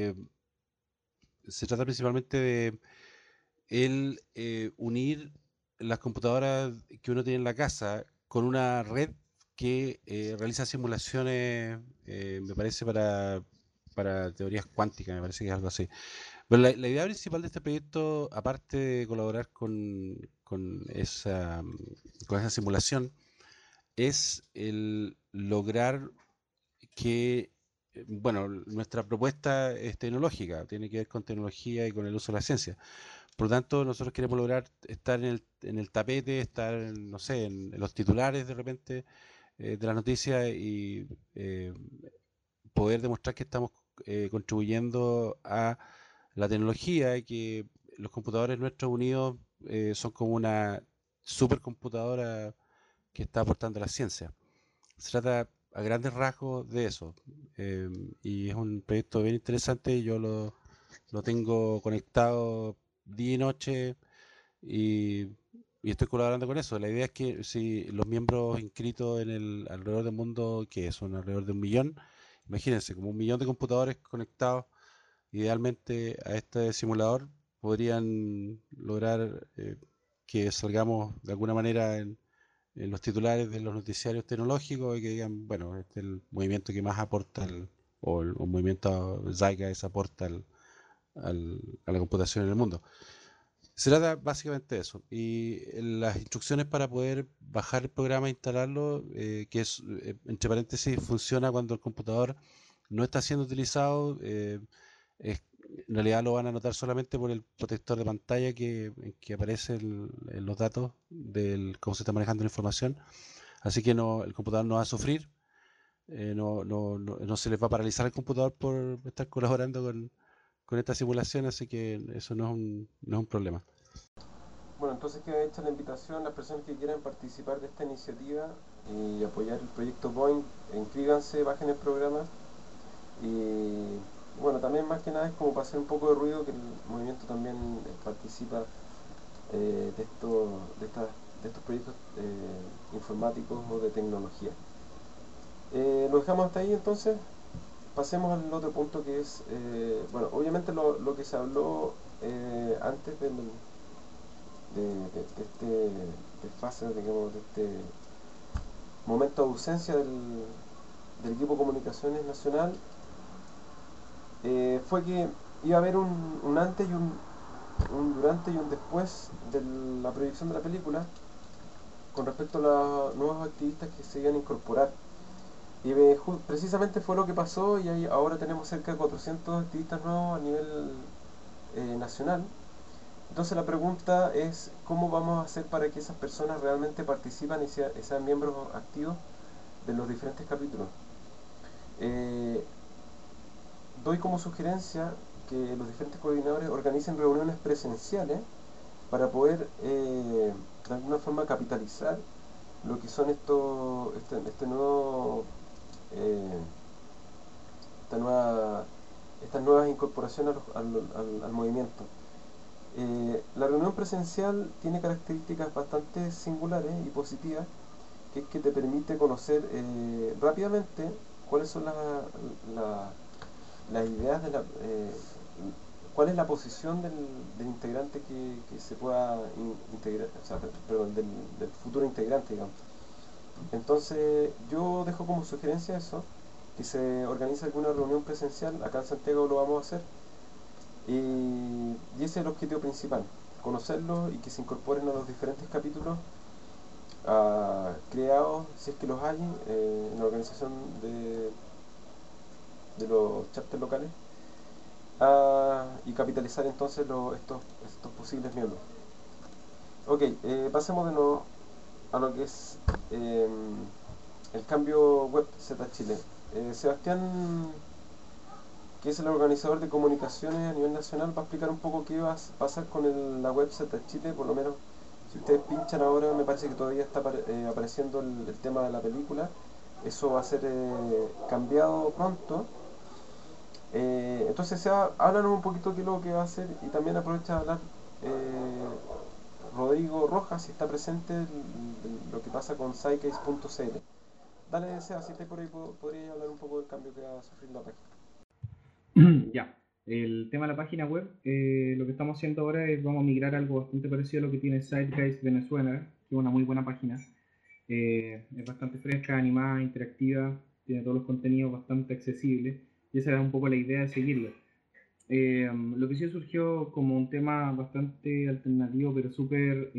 unir las computadoras que uno tiene en la casa con una red que realiza simulaciones, me parece, para teorías cuánticas, me parece que es algo así. Pero la idea principal de este proyecto, aparte de colaborar con esa simulación, es el lograr que, bueno, nuestra propuesta es tecnológica, tiene que ver con tecnología y con el uso de la ciencia. Por lo tanto, nosotros queremos lograr estar en el tapete, estar, no sé, en los titulares de repente de las noticias, y poder demostrar que estamos contribuyendo a la tecnología, y que los computadores nuestros unidos son como una supercomputadora que está aportando a la ciencia. Se trata a grandes rasgos de eso, y es un proyecto bien interesante. Yo lo tengo conectado día y noche, y, y estoy colaborando con eso. La idea es que si los miembros inscritos alrededor del mundo, que son alrededor de 1 millón, imagínense, como 1 millón de computadores conectados idealmente a este simulador, podrían lograr que salgamos de alguna manera en los titulares de los noticiarios tecnológicos, y que digan, bueno, este es el movimiento que más aporta, o el movimiento Zeitgeist aporta a la computación en el mundo. Se trata básicamente de eso. Y las instrucciones para poder bajar el programa e instalarlo, que es, entre paréntesis, funciona cuando el computador no está siendo utilizado. En realidad lo van a notar solamente por el protector de pantalla que aparece en los datos de cómo se está manejando la información. Así que el computador no va a sufrir, no se les va a paralizar el computador por estar colaborando con esta simulación, así que eso no es un problema. Bueno, entonces queda hecha la invitación. Las personas que quieran participar de esta iniciativa y apoyar el proyecto Boeing, inscríbanse, bajen el programa. Y bueno, también más que nada es como para hacer un poco de ruido, que el movimiento también participa de estos proyectos informáticos o de tecnología. Lo dejamos hasta ahí entonces. Pasemos al otro punto, que es, bueno, obviamente lo que se habló antes de este desfase, digamos, de este momento de ausencia del equipo de comunicaciones nacional, fue que iba a haber un antes y un durante y un después de la proyección de la película con respecto a los nuevos activistas que se iban a incorporar. Y precisamente fue lo que pasó, y ahora tenemos cerca de 400 activistas nuevos a nivel nacional. Entonces la pregunta es, ¿cómo vamos a hacer para que esas personas realmente participen y sean miembros activos de los diferentes capítulos? Doy como sugerencia que los diferentes coordinadores organicen reuniones presenciales para poder de alguna forma capitalizar lo que son estas nuevas incorporaciones al movimiento. La reunión presencial tiene características bastante singulares y positivas, que es que te permite conocer rápidamente cuáles son las ideas cuál es la posición del integrante que se pueda integrar, o sea, perdón, del futuro integrante, digamos. Entonces yo dejo como sugerencia eso, que se organice alguna reunión presencial. Acá en Santiago lo vamos a hacer, Y ese es el objetivo principal, conocerlos y que se incorporen a los diferentes capítulos creados, si es que los hay, en la organización de los chapters locales, y capitalizar entonces estos posibles miembros. Ok, pasemos de nuevo a lo que es el cambio web Z Chile. Sebastián, que es el organizador de comunicaciones a nivel nacional, va a explicar un poco qué va a pasar con la web Z Chile. Por lo menos, si ustedes pinchan ahora, me parece que todavía está apareciendo el tema de la película. Eso va a ser cambiado pronto. Entonces, háblanos un poquito qué es lo que va a hacer, y también aprovecha de hablar Rodrigo Rojas, si está presente, lo que pasa con Sidecase.cl. Dale, Seba, si estás por ahí, podrías hablar un poco del cambio que va a sufrir la página. Ya, el tema de la página web, lo que estamos haciendo ahora es vamos a migrar a algo bastante parecido a lo que tiene Sidecase Venezuela, que es una muy buena página. Es bastante fresca, animada, interactiva, tiene todos los contenidos bastante accesibles, y esa era un poco la idea de seguirlo. Lo que sí surgió como un tema bastante alternativo, pero súper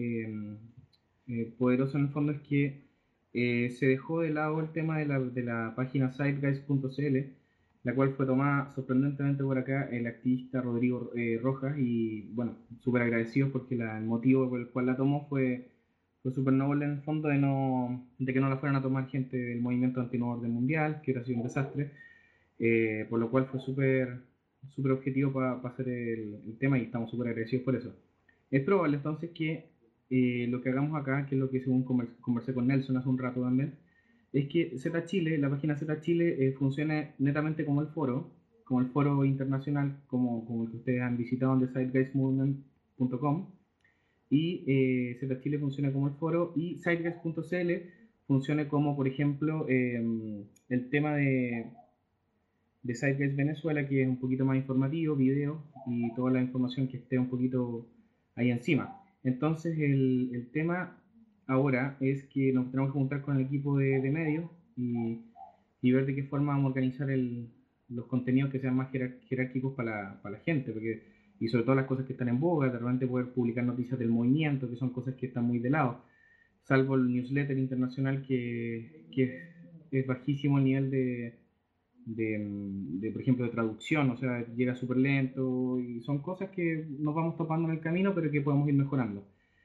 poderoso en el fondo, es que se dejó de lado el tema de la página siteguys.cl, la cual fue tomada sorprendentemente por acá el activista Rodrigo Rojas, y bueno, súper agradecidos porque el motivo por el cual la tomó fue súper noble en el fondo, de que no la fueran a tomar gente del movimiento antinuevo orden mundial, que hubiera sido un desastre, por lo cual fue súper objetivo para hacer el tema, y estamos súper agradecidos por eso. Es probable entonces que lo que hagamos acá, que es lo que según conversé con Nelson hace un rato también, es que Z Chile, la página Z Chile, funcione netamente como el foro internacional, como el que ustedes han visitado en thezeitgeistmovement.com, y Z Chile funciona como el foro, y zeitgeist.cl funcione como, por ejemplo, el tema de Zeitgeist Venezuela, que es un poquito más informativo, video y toda la información que esté un poquito ahí encima. Entonces el tema ahora es que nos tenemos que juntar con el equipo de medios y ver de qué forma vamos a organizar los contenidos que sean más jerárquicos para la gente, y sobre todo las cosas que están en boga, de repente poder publicar noticias del movimiento, que son cosas que están muy de lado, salvo el newsletter internacional que es bajísimo el nivel de, por ejemplo, de traducción, o sea, llega súper lento, y son cosas que nos vamos topando en el camino, pero que podemos ir mejorando.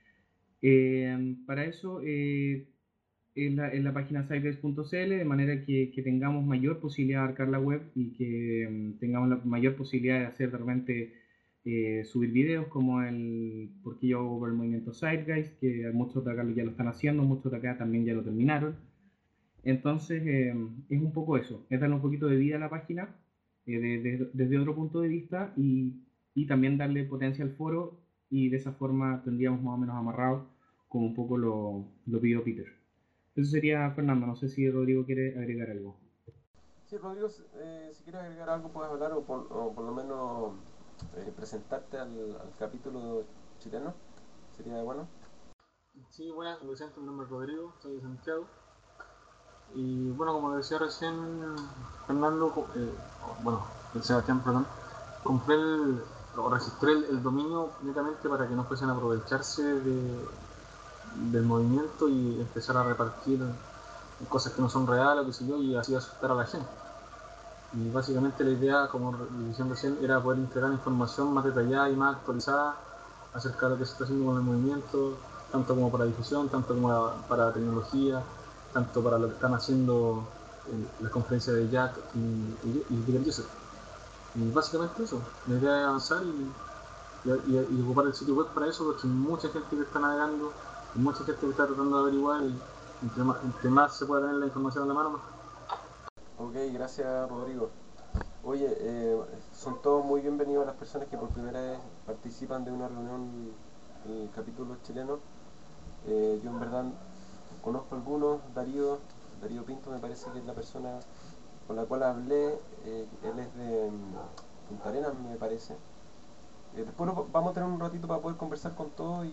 Para eso en la página siteguys.cl, de manera que tengamos mayor posibilidad de abarcar la web, y que tengamos la mayor posibilidad de hacer de repente subir videos como el por qué yo hago por el movimiento Zeitgeist, que muchos de acá ya lo están haciendo, muchos de acá también ya lo terminaron. Entonces es un poco eso, es darle un poquito de vida a la página desde otro punto de vista, y también darle potencia al foro, y de esa forma tendríamos más o menos amarrado como un poco lo pidió Peter. Eso sería, Fernando. No sé si Rodrigo quiere agregar algo. Sí, Rodrigo, si quieres agregar algo puedes hablar, o por lo menos presentarte al capítulo chileno, sería bueno. Sí, buenas, me presento, mi nombre es Rodrigo, soy de Santiago. Y bueno, como decía recién Fernando, el Sebastián, perdón, registré el dominio netamente para que no fuesen a aprovecharse del movimiento y empezar a repartir cosas que no son reales o qué sé yo, y así asustar a la gente. Y básicamente la idea, como decían recién, era poder entregar información más detallada y más actualizada acerca de lo que se está haciendo con el movimiento, tanto como para difusión, tanto como para tecnología, tanto para lo que están haciendo las conferencias de Jack y Peter Joseph. Y básicamente eso, la idea es avanzar y ocupar el sitio web para eso, porque hay mucha gente que está navegando, hay mucha gente que está tratando de averiguar, y entre más se pueda tener la información en la mano, mejor. Ok, gracias Rodrigo. Oye, son todos muy bienvenidos las personas que por primera vez participan de una reunión en el capítulo chileno. Yo en verdad conozco algunos, Darío Pinto me parece que es la persona con la cual hablé, él es de Punta Arenas me parece. Después vamos a tener un ratito para poder conversar con todos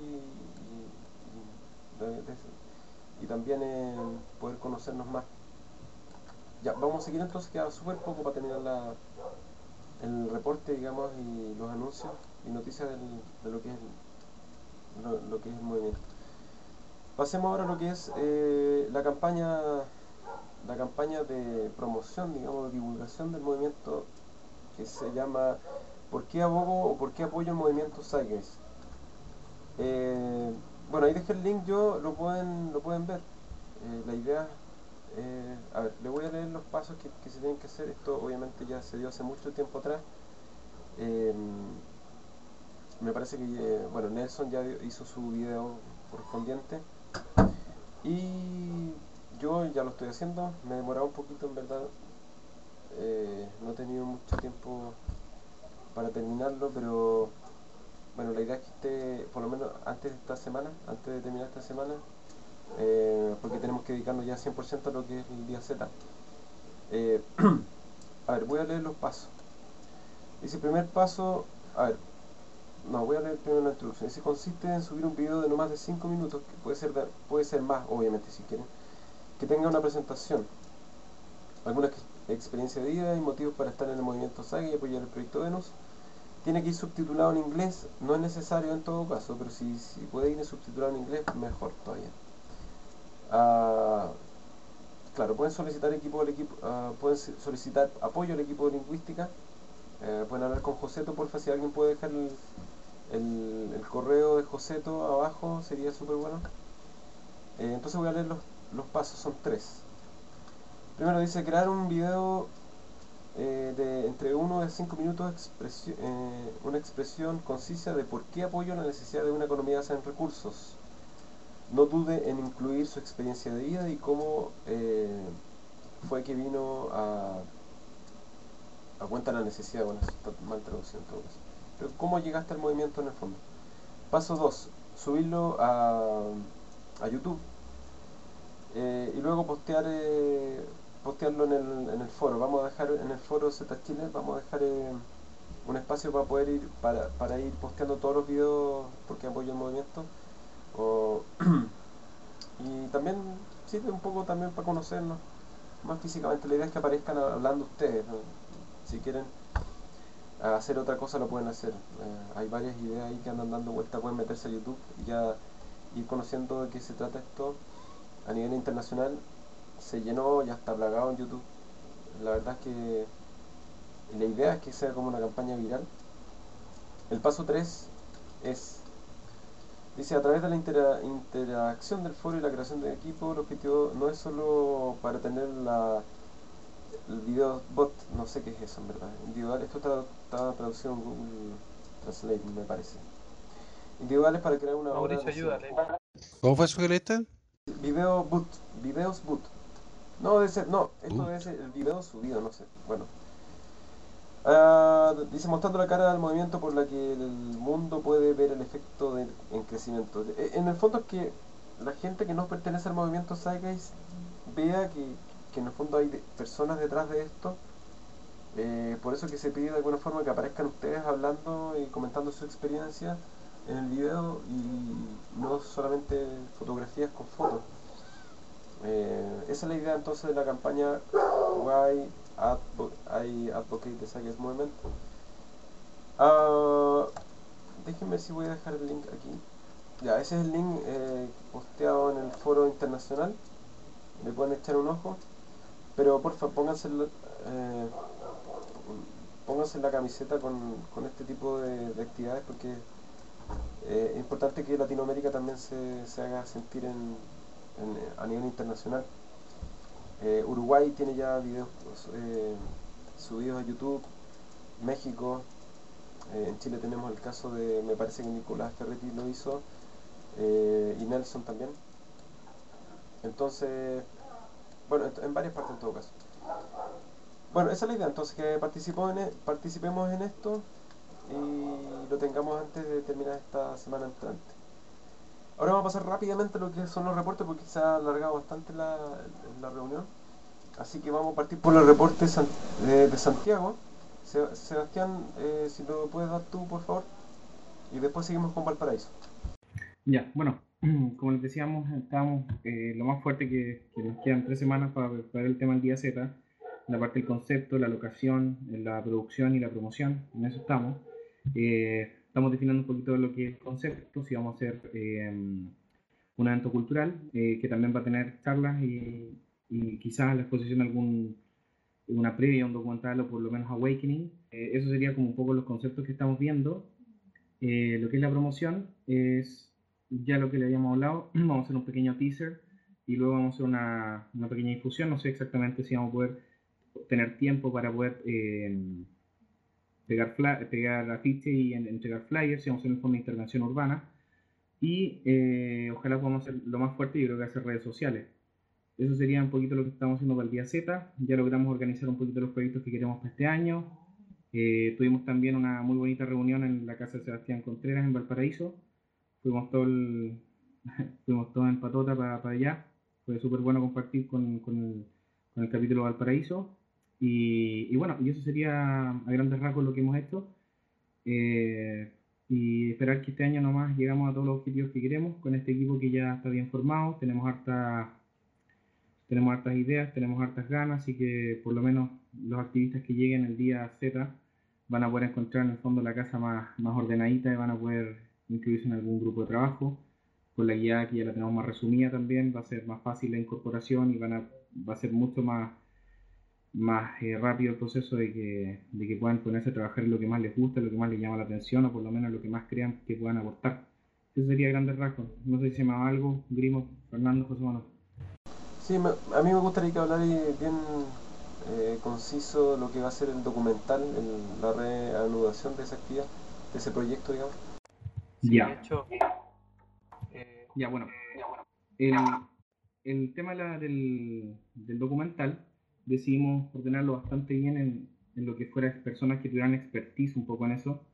y también poder conocernos más. Ya, vamos a seguir entonces, queda súper poco para terminar el reporte, digamos, y los anuncios y noticias de lo que es lo que es el movimiento. Pasemos ahora a lo que es la campaña de promoción, digamos, de divulgación del movimiento, que se llama ¿Por qué abogo o por qué apoyo el movimiento Zeitgeist? Bueno, ahí dejé el link, lo pueden ver. La idea, a ver, le voy a leer los pasos que se tienen que hacer. Esto obviamente ya se dio hace mucho tiempo atrás. Eh, Me parece que, bueno, Nelson ya hizo su video correspondiente y yo ya lo estoy haciendo. Me he demorado un poquito, en verdad. No he tenido mucho tiempo para terminarlo, pero bueno, la idea es que esté por lo menos antes de terminar esta semana, porque tenemos que dedicarnos ya 100% a lo que es el día Z. Eh, a ver, voy a leer los pasos. Dice, primer paso, a ver, no, voy a leer primero la introducción. Dice, consiste en subir un video de no más de 5 minutos, que puede ser más, obviamente, si quieren, que tenga una presentación, alguna experiencia de vida y motivos para estar en el movimiento SAG y apoyar el proyecto Venus. Tiene que ir subtitulado en inglés, no es necesario en todo caso, pero si puede ir subtitulado en inglés, mejor todavía. Claro, pueden solicitar pueden solicitar apoyo al equipo de lingüística. Pueden hablar con Joseto, porfa, si alguien puede dejar el correo de Joseto abajo, sería súper bueno. Entonces voy a leer los pasos, son 3. Primero dice, crear un video de entre 1 a 5 minutos, una expresión concisa de por qué apoyo la necesidad de una economía basada en recursos. No dude en incluir su experiencia de vida y cómo fue que vino a cuenta la necesidad. Bueno, eso está mal traducido en todo caso. Pero cómo llegaste al movimiento en el fondo. Paso 2, subirlo a YouTube, y luego postearlo en el foro. Vamos a dejar en el foro Z Chile, vamos a dejar un espacio para poder para ir posteando todos los videos porque apoyo el movimiento. Y también sirve un poco también para conocernos más físicamente. La idea es que aparezcan hablando ustedes, ¿no? Si quieren hacer otra cosa lo pueden hacer. Hay varias ideas ahí que andan dando vuelta. Pueden meterse a YouTube y ya ir conociendo de qué se trata esto. A nivel internacional se llenó, ya está plagado en YouTube. La verdad es que la idea es que sea como una campaña viral. El paso 3 dice, a través de la interacción del foro y la creación de equipo, el objetivo no es solo para tener el video bot, no sé qué es eso en verdad, individual. Esto está traducido en Google Translate, me parece. Individuales para crear una obra. Mauricio, ayúdale. ¿Cómo fue eso que leíste? Videos boot. No, esto debe ser el video subido, no sé. Bueno. Dice, mostrando la cara del movimiento por la que el mundo puede ver el efecto en crecimiento. En el fondo es que la gente que no pertenece al movimiento Zeitgeist vea que en el fondo hay personas detrás de esto. Por eso que se pide de alguna forma que aparezcan ustedes hablando y comentando su experiencia en el video y no solamente fotografías con fotos. Esa es la idea entonces de la campaña Why I Advocate the Zeitgeist Movement. Déjenme ver si voy a dejar el link aquí. Ya, ese es el link posteado en el foro internacional. Le pueden echar un ojo. Pero porfa, pónganse en la camiseta con este tipo de actividades, porque es importante que Latinoamérica también se haga sentir a nivel internacional. Uruguay tiene ya videos subidos a YouTube, México, en Chile tenemos el caso de, me parece que Nicolás Ferretti lo hizo, y Nelson también. Entonces, bueno, en varias partes en todo caso. Bueno, esa es la idea, entonces que participemos en esto y lo tengamos antes de terminar esta semana entrante. Ahora vamos a pasar rápidamente a lo que son los reportes porque se ha alargado bastante la reunión. Así que vamos a partir por los reportes de Santiago. Sebastián, si lo puedes dar tú, por favor. Y después seguimos con Valparaíso. Ya, bueno, como les decíamos, estamos lo más fuerte que nos quedan 3 semanas para ver el tema del día Z. la parte del concepto, la locación, la producción y la promoción, en eso estamos. Estamos definiendo un poquito lo que es el concepto, si vamos a hacer un evento cultural que también va a tener charlas y quizás la exposición de una previa, un documental o por lo menos Awakening. Eso sería como un poco los conceptos que estamos viendo. Lo que es la promoción es ya lo que le habíamos hablado. Vamos a hacer un pequeño teaser y luego vamos a hacer una pequeña difusión. No sé exactamente si vamos a poder tener tiempo para poder pegar afiche y entregar flyers, si vamos a hacer un fondo de intervención urbana. Y ojalá podamos hacer lo más fuerte, yo creo que hacer redes sociales. Eso sería un poquito lo que estamos haciendo para el día Z. Ya logramos organizar un poquito los proyectos que queremos para este año. Tuvimos también una muy bonita reunión en la casa de Sebastián Contreras en Valparaíso. Fuimos todos en patota para allá. Fue súper bueno compartir con el capítulo Valparaíso. Y bueno, y eso sería a grandes rasgos lo que hemos hecho. Y esperar que este año nomás llegamos a todos los objetivos que queremos con este equipo que ya está bien formado. Tenemos hartas ideas, tenemos hartas ganas, así que por lo menos los activistas que lleguen el día Z van a poder encontrar en el fondo la casa más ordenadita y van a poder incluirse en algún grupo de trabajo. Con la guía que ya la tenemos más resumida también, va a ser más fácil la incorporación y va a ser mucho más rápido el proceso de que puedan ponerse a trabajar en lo que más les gusta, lo que más les llama la atención o por lo menos lo que más crean que puedan aportar. Eso sería grandes rasgos. No sé si se me va algo, Grimo, Fernando, José Manuel. Sí, a mí me gustaría que hablar bien conciso lo que va a ser el documental, la reanudación de esa actividad, de ese proyecto, digamos. Sí, Ya. de hecho, Ya, bueno. El tema del documental decidimos ordenarlo bastante bien en lo que fuera personas que tuvieran expertise un poco en eso.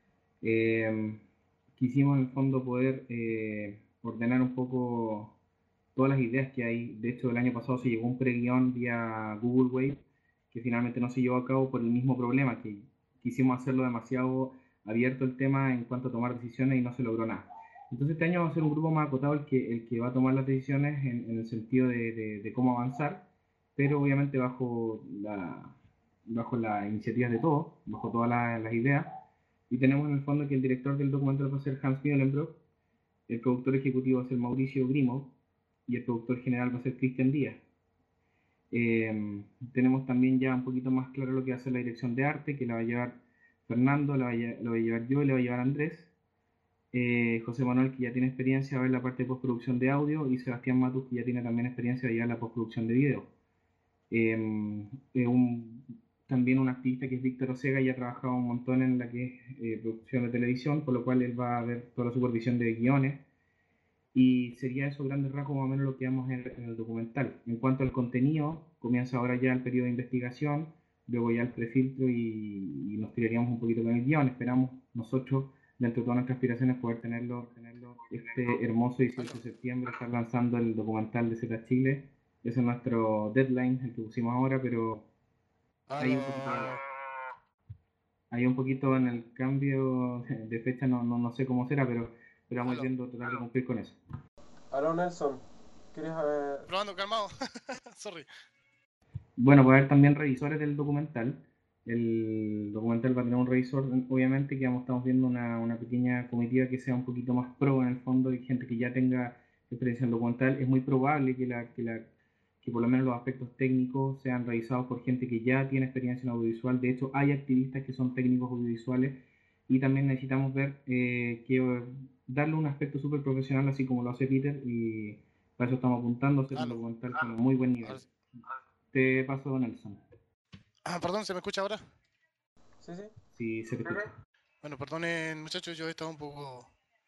Quisimos en el fondo poder ordenar un poco todas las ideas que hay. De hecho, el año pasado se llegó un pre-guión vía Google Wave que finalmente no se llevó a cabo por el mismo problema, que quisimos hacerlo demasiado abierto el tema en cuanto a tomar decisiones y no se logró nada. Entonces este año va a ser un grupo más acotado el que va a tomar las decisiones en el sentido de cómo avanzar, pero obviamente bajo las iniciativas de todos, bajo todas las ideas. Y tenemos en el fondo que el director del documental va a ser Hans Meulenbrock, el productor ejecutivo va a ser Mauricio Grimo y el productor general va a ser Cristian Díaz. Tenemos también ya un poquito más claro lo que va a ser la dirección de arte, que la va a llevar Fernando, la voy a llevar yo y la va a llevar Andrés. José Manuel, que ya tiene experiencia, va a ver la parte de postproducción de audio, y Sebastián Matus, que ya tiene también experiencia, va a llevar la postproducción de video. También un activista que es Víctor Osega ya ha trabajado un montón en la que es producción de televisión, por lo cual él va a ver toda la supervisión de guiones. Y sería eso, grandes rasgos, más o menos lo que vamos en el documental. En cuanto al contenido, comienza ahora ya el periodo de investigación, luego ya el prefiltro y nos tiraríamos un poquito con el guión. Esperamos nosotros, dentro de todas nuestras aspiraciones, poder tenerlo este hermoso 18 de septiembre, estar lanzando el documental de Z Chile. Ese es nuestro deadline, el que pusimos ahora, pero hay un poquito en el cambio de fecha, no sé cómo será, pero vamos viendo, tratar de cumplir con eso. Aló, Nelson, ¿quieres Probando, calmado. Sorry. Bueno, va a haber también revisores del documental. El documental va a tener un revisor, obviamente, que estamos viendo una pequeña comitiva que sea un poquito más pro en el fondo, y gente que ya tenga experiencia en el documental. Es muy probable que por lo menos los aspectos técnicos sean revisados por gente que ya tiene experiencia en audiovisual. De hecho, hay activistas que son técnicos audiovisuales, y también necesitamos ver darle un aspecto súper profesional, así como lo hace Peter, y para eso estamos apuntando a hacer un documental con muy buen nivel. Te paso, Nelson. Perdón, ¿se me escucha ahora? Sí, sí. Sí, se te escucha. Bueno, perdonen, muchachos, yo he estado un poco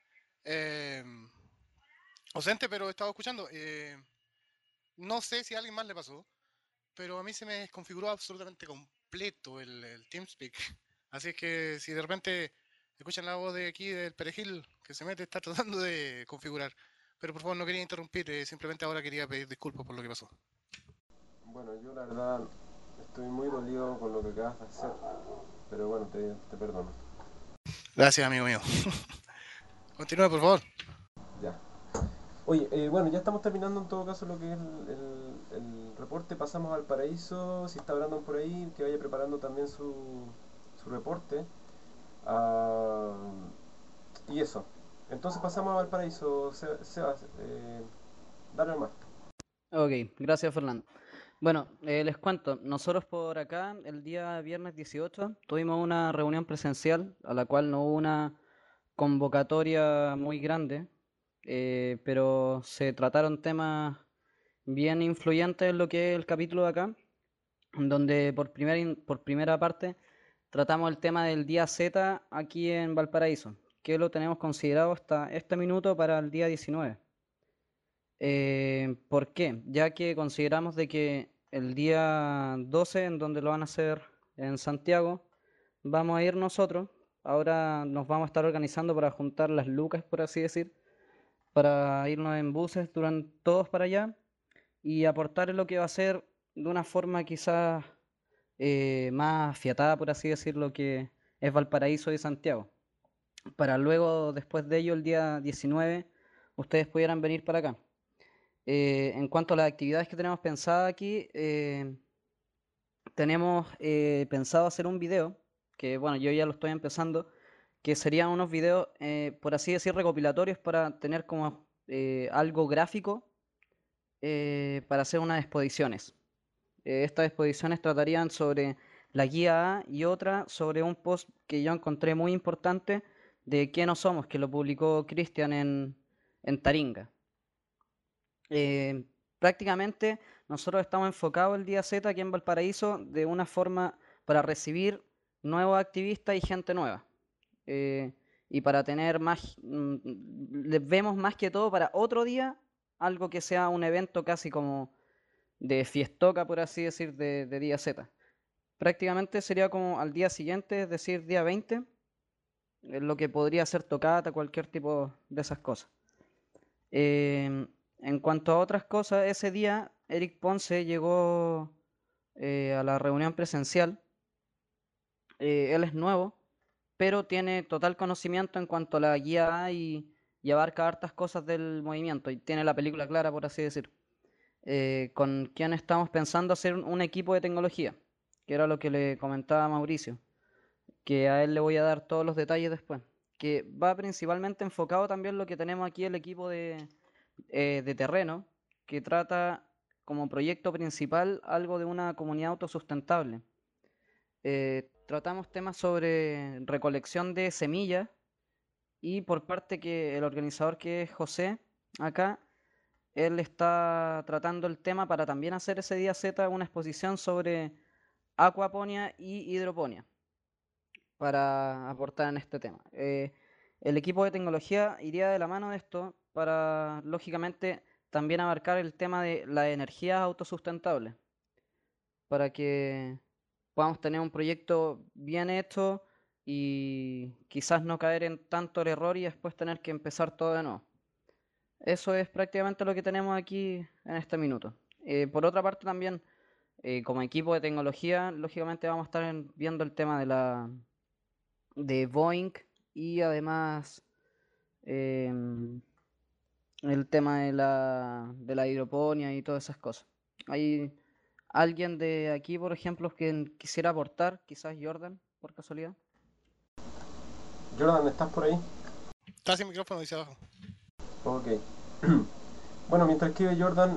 ausente, pero he estado escuchando. No sé si a alguien más le pasó, pero a mí se me desconfiguró absolutamente completo el TeamSpeak. Así es que si de repente escuchan la voz de aquí del Perejil que se mete, está tratando de configurar. Pero por favor, no quería interrumpir, simplemente ahora quería pedir disculpas por lo que pasó. Bueno, yo la verdad estoy muy dolido con lo que acabas de hacer, pero bueno, te perdono. Gracias, amigo mío. Continúa, por favor. Ya. Oye, bueno, ya estamos terminando en todo caso lo que es el reporte, pasamos al Valparaíso. Si está Brandon por ahí, que vaya preparando también su reporte. Ah, y eso. Entonces pasamos a Valparaíso, Sebas. Dale nomás. Ok, gracias Fernando. Bueno, les cuento, nosotros por acá el día viernes 18 tuvimos una reunión presencial a la cual no hubo una convocatoria muy grande, pero se trataron temas bien influyentes en lo que es el capítulo de acá, donde por primera parte tratamos el tema del día Z aquí en Valparaíso, que lo tenemos considerado hasta este minuto para el día 19. ¿Por qué? Ya que consideramos de que el día 12, en donde lo van a hacer en Santiago, vamos a ir nosotros. Ahora nos vamos a estar organizando para juntar las lucas, por así decir, para irnos en buses durante todos para allá y aportar en lo que va a ser de una forma quizás más afiatada, por así decirlo, que es Valparaíso y Santiago. Para luego, después de ello, el día 19, ustedes pudieran venir para acá. En cuanto a las actividades que tenemos pensadas aquí, tenemos pensado hacer un video, que bueno, yo ya lo estoy empezando, que serían unos videos, por así decir, recopilatorios para tener como algo gráfico para hacer unas exposiciones. Estas exposiciones tratarían sobre la guía A y otra sobre un post que yo encontré muy importante de ¿Qué no somos?, que lo publicó Cristian en Taringa. Prácticamente nosotros estamos enfocados el día Z aquí en Valparaíso de una forma para recibir nuevos activistas y gente nueva. Y para tener más, les vemos más que todo para otro día, algo que sea un evento casi como de fiestoca, por así decir, de día Z. Prácticamente sería como al día siguiente, es decir, día 20, es lo que podría ser tocata, cualquier tipo de esas cosas. En cuanto a otras cosas, ese día Eric Ponce llegó a la reunión presencial. Él es nuevo, pero tiene total conocimiento en cuanto a la guía A y abarca hartas cosas del movimiento y tiene la película clara, por así decir. Con quien estamos pensando hacer un equipo de tecnología, que era lo que le comentaba a Mauricio, que a él le voy a dar todos los detalles después, que va principalmente enfocado también lo que tenemos aquí, el equipo de terreno, que trata como proyecto principal algo de una comunidad autosustentable. Tratamos temas sobre recolección de semillas y por parte que el organizador, que es José, acá, él está tratando el tema para también hacer ese día Z una exposición sobre acuaponia y hidroponía para aportar en este tema. El equipo de tecnología iría de la mano de esto para, lógicamente, también abarcar el tema de la energía autosustentable, para que podamos tener un proyecto bien hecho y quizás no caer en tanto el error y después tener que empezar todo de nuevo. Eso es prácticamente lo que tenemos aquí en este minuto. Por otra parte también, como equipo de tecnología, lógicamente vamos a estar viendo el tema de Boeing y además em, el tema de la hidroponía y todas esas cosas. ¿Hay alguien de aquí, por ejemplo, que quisiera aportar? Quizás Jordan, por casualidad. Jordan, ¿estás por ahí? Está sin micrófono, dice abajo. Ok. Bueno, mientras que Jordan,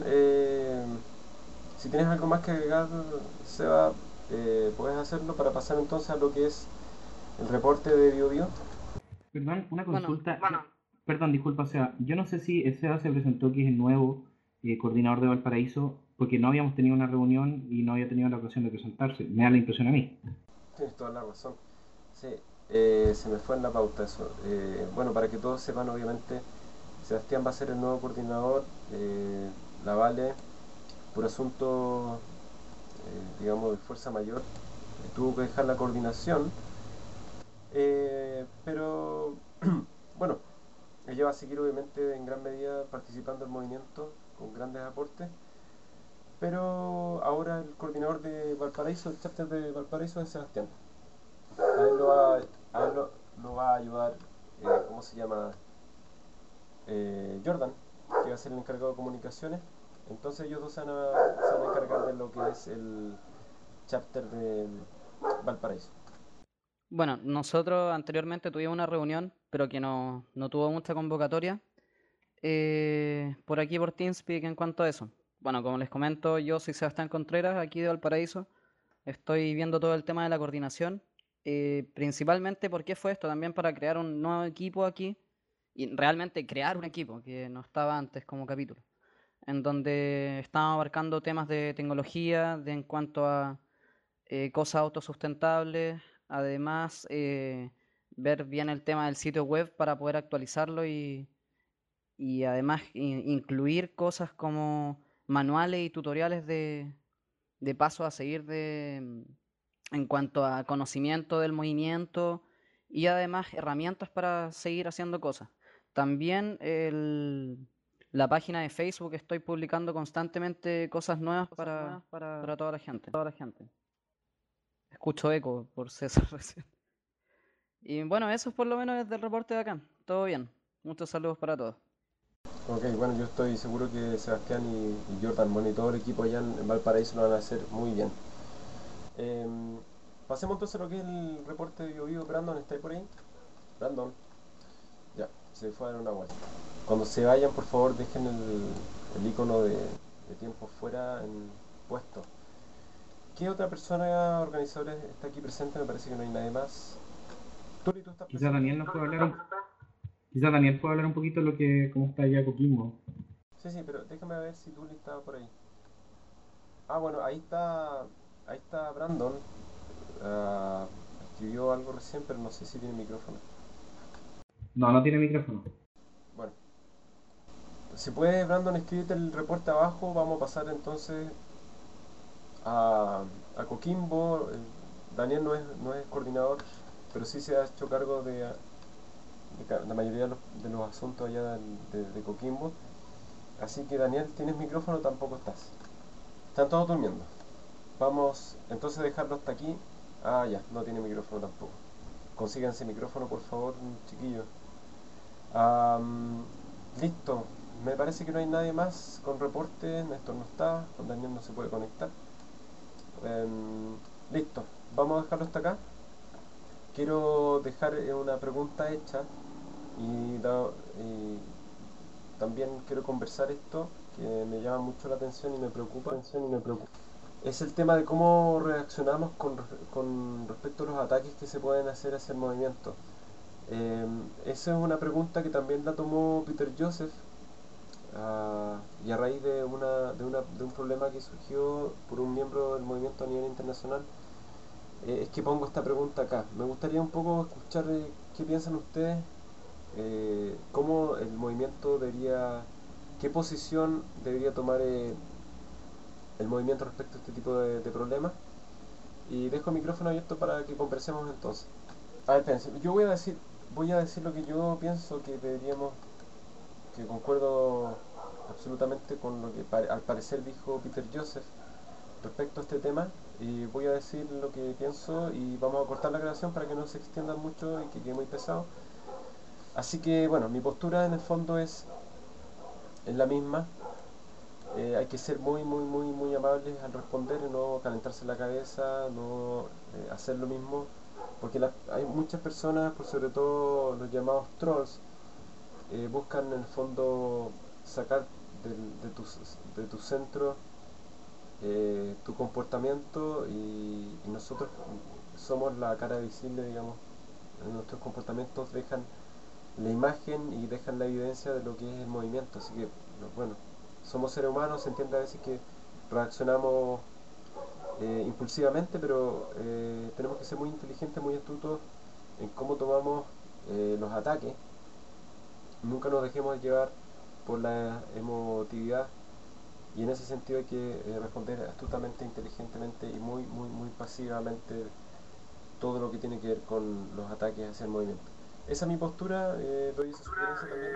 si tienes algo más que agregar, Seba, puedes hacerlo para pasar entonces a lo que es el reporte de BioBio. Perdón, una Bueno, consulta. Perdón, disculpa, o sea, yo no sé si Seba se presentó que es el nuevo coordinador de Valparaíso, porque no habíamos tenido una reunión y no había tenido la ocasión de presentarse. Me da la impresión a mí. Tienes toda la razón. Sí, se me fue en la pauta eso. Bueno, para que todos sepan, obviamente, Sebastián va a ser el nuevo coordinador. La Vale, por asunto, digamos, de fuerza mayor, tuvo que dejar la coordinación. Pero, bueno, ella va a seguir obviamente en gran medida participando del movimiento con grandes aportes. Pero ahora el coordinador de Valparaíso, el chapter de Valparaíso, es Sebastián. A él lo va a ayudar, ¿cómo se llama? Jordan, que va a ser el encargado de comunicaciones. Entonces ellos dos se van a encargar de lo que es el chapter de Valparaíso. Bueno, nosotros anteriormente tuvimos una reunión, pero que no tuvo mucha convocatoria, por aquí por TeamSpeak en cuanto a eso. Bueno, como les comento, yo soy Sebastián Contreras, aquí de Valparaíso. Estoy viendo todo el tema de la coordinación. Principalmente, ¿por qué fue esto? También para crear un nuevo equipo aquí y realmente crear un equipo que no estaba antes como capítulo, en donde estamos abarcando temas de tecnología, en cuanto a cosas autosustentables, además ver bien el tema del sitio web para poder actualizarlo y además incluir cosas como manuales y tutoriales de pasos a seguir en cuanto a conocimiento del movimiento y además herramientas para seguir haciendo cosas. También la página de Facebook estoy publicando constantemente cosas nuevas para toda la gente. Escucho eco por César recién. Y bueno, eso es por lo menos desde el reporte de acá. Todo bien. Muchos saludos para todos. Ok, bueno, yo estoy seguro que Sebastián y Jordan, bueno, y todo el equipo allá en Valparaíso lo van a hacer muy bien. Pasemos entonces a lo que es el reporte de BioBio. Brandon, ¿está ahí por ahí? Brandon. Ya, se fue a dar una vuelta. Cuando se vayan, por favor, dejen el icono de tiempo fuera puesto. ¿Qué otra persona organizadora está aquí presente? Me parece que no hay nadie más. Turi, ¿tú estás Quizás presente? Daniel nos puede hablar un poquito de cómo está ya Coquimbo. Sí, pero déjame ver si Tuli estaba por ahí. Ah, bueno, ahí está Brandon. Escribió algo recién, pero no sé si tiene micrófono. No tiene micrófono. Bueno, si puede, Brandon, escríbete el reporte abajo. Vamos a pasar entonces a Coquimbo. Daniel no es coordinador, pero sí se ha hecho cargo de la mayoría de los asuntos allá de Coquimbo. Así que Daniel, ¿tienes micrófono? Tampoco estás. Están todos durmiendo. Vamos entonces a dejarlo hasta aquí. Ah, ya, no tiene micrófono tampoco. Consíganse micrófono, por favor, chiquillos. Listo. Me parece que no hay nadie más con reporte. Néstor no está. Con Daniel no se puede conectar. Listo. Vamos a dejarlo hasta acá. Quiero dejar una pregunta hecha y también quiero conversar esto que me llama mucho la atención y me preocupa. Es el tema de cómo reaccionamos con respecto a los ataques que se pueden hacer hacia el movimiento. Esa es una pregunta que también la tomó Peter Joseph, y a raíz de un problema que surgió por un miembro del movimiento a nivel internacional, es que pongo esta pregunta acá. Me gustaría un poco escuchar qué piensan ustedes, cómo el movimiento qué posición debería tomar el movimiento respecto a este tipo de problemas. Y dejo el micrófono abierto para que conversemos entonces. A ver, espérense, yo voy a decir lo que yo pienso que que concuerdo absolutamente con lo que al parecer dijo Peter Joseph respecto a este tema, y voy a decir lo que pienso y vamos a cortar la grabación para que no se extienda mucho y que quede muy pesado. Así que bueno, mi postura en el fondo es la misma. Hay que ser muy amables al responder y no calentarse la cabeza, no hacer lo mismo, porque hay muchas personas, por sobre todo los llamados trolls, buscan en el fondo sacar de tu centro tu comportamiento, y nosotros somos la cara visible, digamos. Nuestros comportamientos dejan la imagen y dejan la evidencia de lo que es el movimiento, así que bueno, somos seres humanos, se entiende a veces que reaccionamos impulsivamente, pero tenemos que ser muy inteligentes, muy astutos en cómo tomamos los ataques. Nunca nos dejemos llevar por la emotividad, y en ese sentido hay que responder astutamente, inteligentemente y muy pasivamente todo lo que tiene que ver con los ataques hacia el movimiento. Esa es mi postura, doy esa sugerencia también.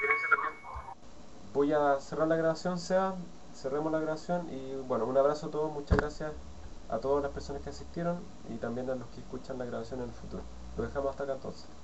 Voy a cerrar la grabación, cerremos la grabación, y bueno, un abrazo a todos, muchas gracias a todas las personas que asistieron y también a los que escuchan la grabación en el futuro. Lo dejamos hasta acá entonces.